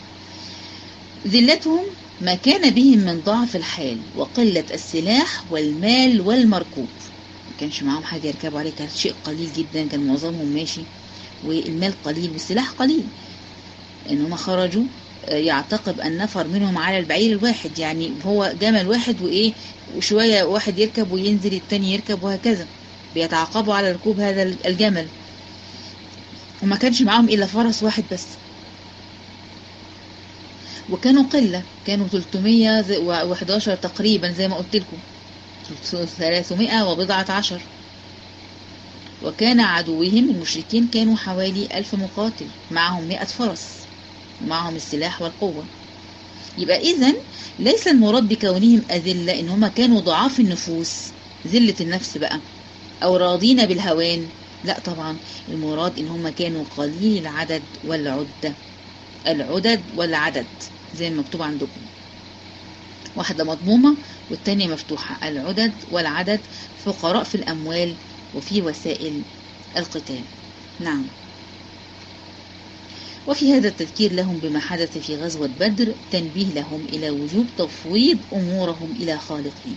ذلتهم ما كان بهم من ضعف الحال وقلة السلاح والمال والمركوب. ما كانش معاهم حاجة يركبوا عليه، كان شيء قليل جدا، كان معظمهم ماشي، والمال قليل والسلاح قليل. إنهم خرجوا يعتقب النفر منهم على البعير الواحد، يعني هو جمل واحد وإيه، وشوية واحد يركب وينزل التاني يركب وهكذا، بيتعاقبوا على ركوب هذا الجمل. وما كانش معاهم إلا فرس واحد بس، وكانوا قلة، كانوا 311 تقريبا زي ما قلت لكم، 300 وبضعة عشر. وكان عدوهم المشركين كانوا حوالي 1000 مقاتل، معهم 100 فرس، ومعهم السلاح والقوة. يبقى إذن ليس المراد بكونهم أذلة إن هم كانوا ضعاف النفوس، ذلة النفس بقى، أو راضين بالهوان، لا طبعا. المراد إن هم كانوا قليل العدد والعدة، العدد والعدد زي ما مكتوب عندكم، واحدة مضمومة والتانية مفتوحة، العدد والعدد، فقراء في الأموال وفي وسائل القتال. نعم. وفي هذا التذكير لهم بما حدث في غزوة بدر تنبيه لهم إلى وجوب تفويض أمورهم إلى خالقهم.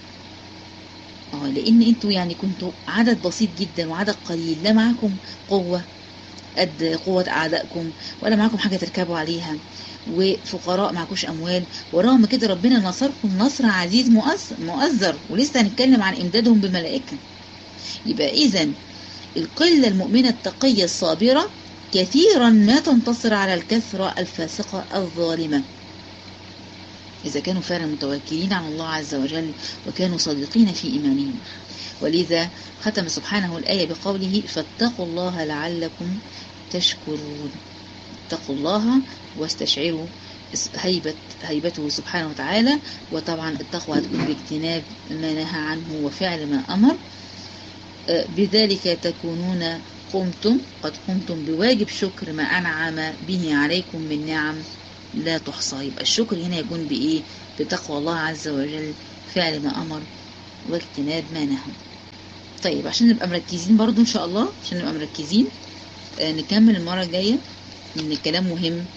لأن أنتوا يعني كنتوا عدد بسيط جدا وعدد قليل، لا معكم قوة قد قوة أعدائكم، ولا معكم حاجة تركبوا عليها، وفقراء معكوش أموال، ورغم كده ربنا نصركم نصر عزيز مؤزر، ولسه هنتكلم عن إمدادهم بملائكة. يبقى إذن القلة المؤمنة التقية الصابرة كثيرا ما تنتصر على الكثرة الفاسقة الظالمة، إذا كانوا فعلا متوكلين على الله عز وجل وكانوا صادقين في إيمانهم. ولذا ختم سبحانه الآية بقوله فاتقوا الله لعلكم تشكرون. اتقوا الله واستشعروا هيبته سبحانه وتعالى. وطبعا التقوى هتكون باجتناب ما نهى عنه وفعل ما أمر، بذلك تكونون قد قمتم بواجب شكر ما أنعم به عليكم من نعم لا تحصى. يبقى الشكر هنا يكون بإيه؟ بتقوى الله عز وجل، فعل ما أمر واجتناب ما نهى. طيب عشان نبقى مركزين برضو إن شاء الله، عشان نبقى مركزين نكمل المرة الجاية، إن الكلام مهم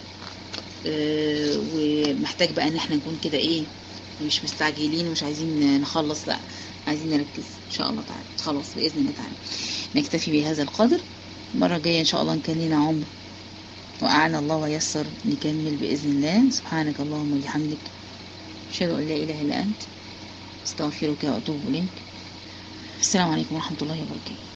ومحتاج بقى إن احنا نكون كده إيه، مش مستعجلين ومش عايزين نخلص، لا عايزين نركز إن شاء الله تعالى. خلاص بإذن الله تعالى نكتفي بهذا القدر. المرة الجاية إن شاء الله كان لنا عمر وأعان الله ويسر نكمل بإذن الله. سبحانك اللهم وبحمدك، أشهد أن لا إله إلا أنت، استغفرك وأتوب إليك. السلام عليكم ورحمة الله وبركاته.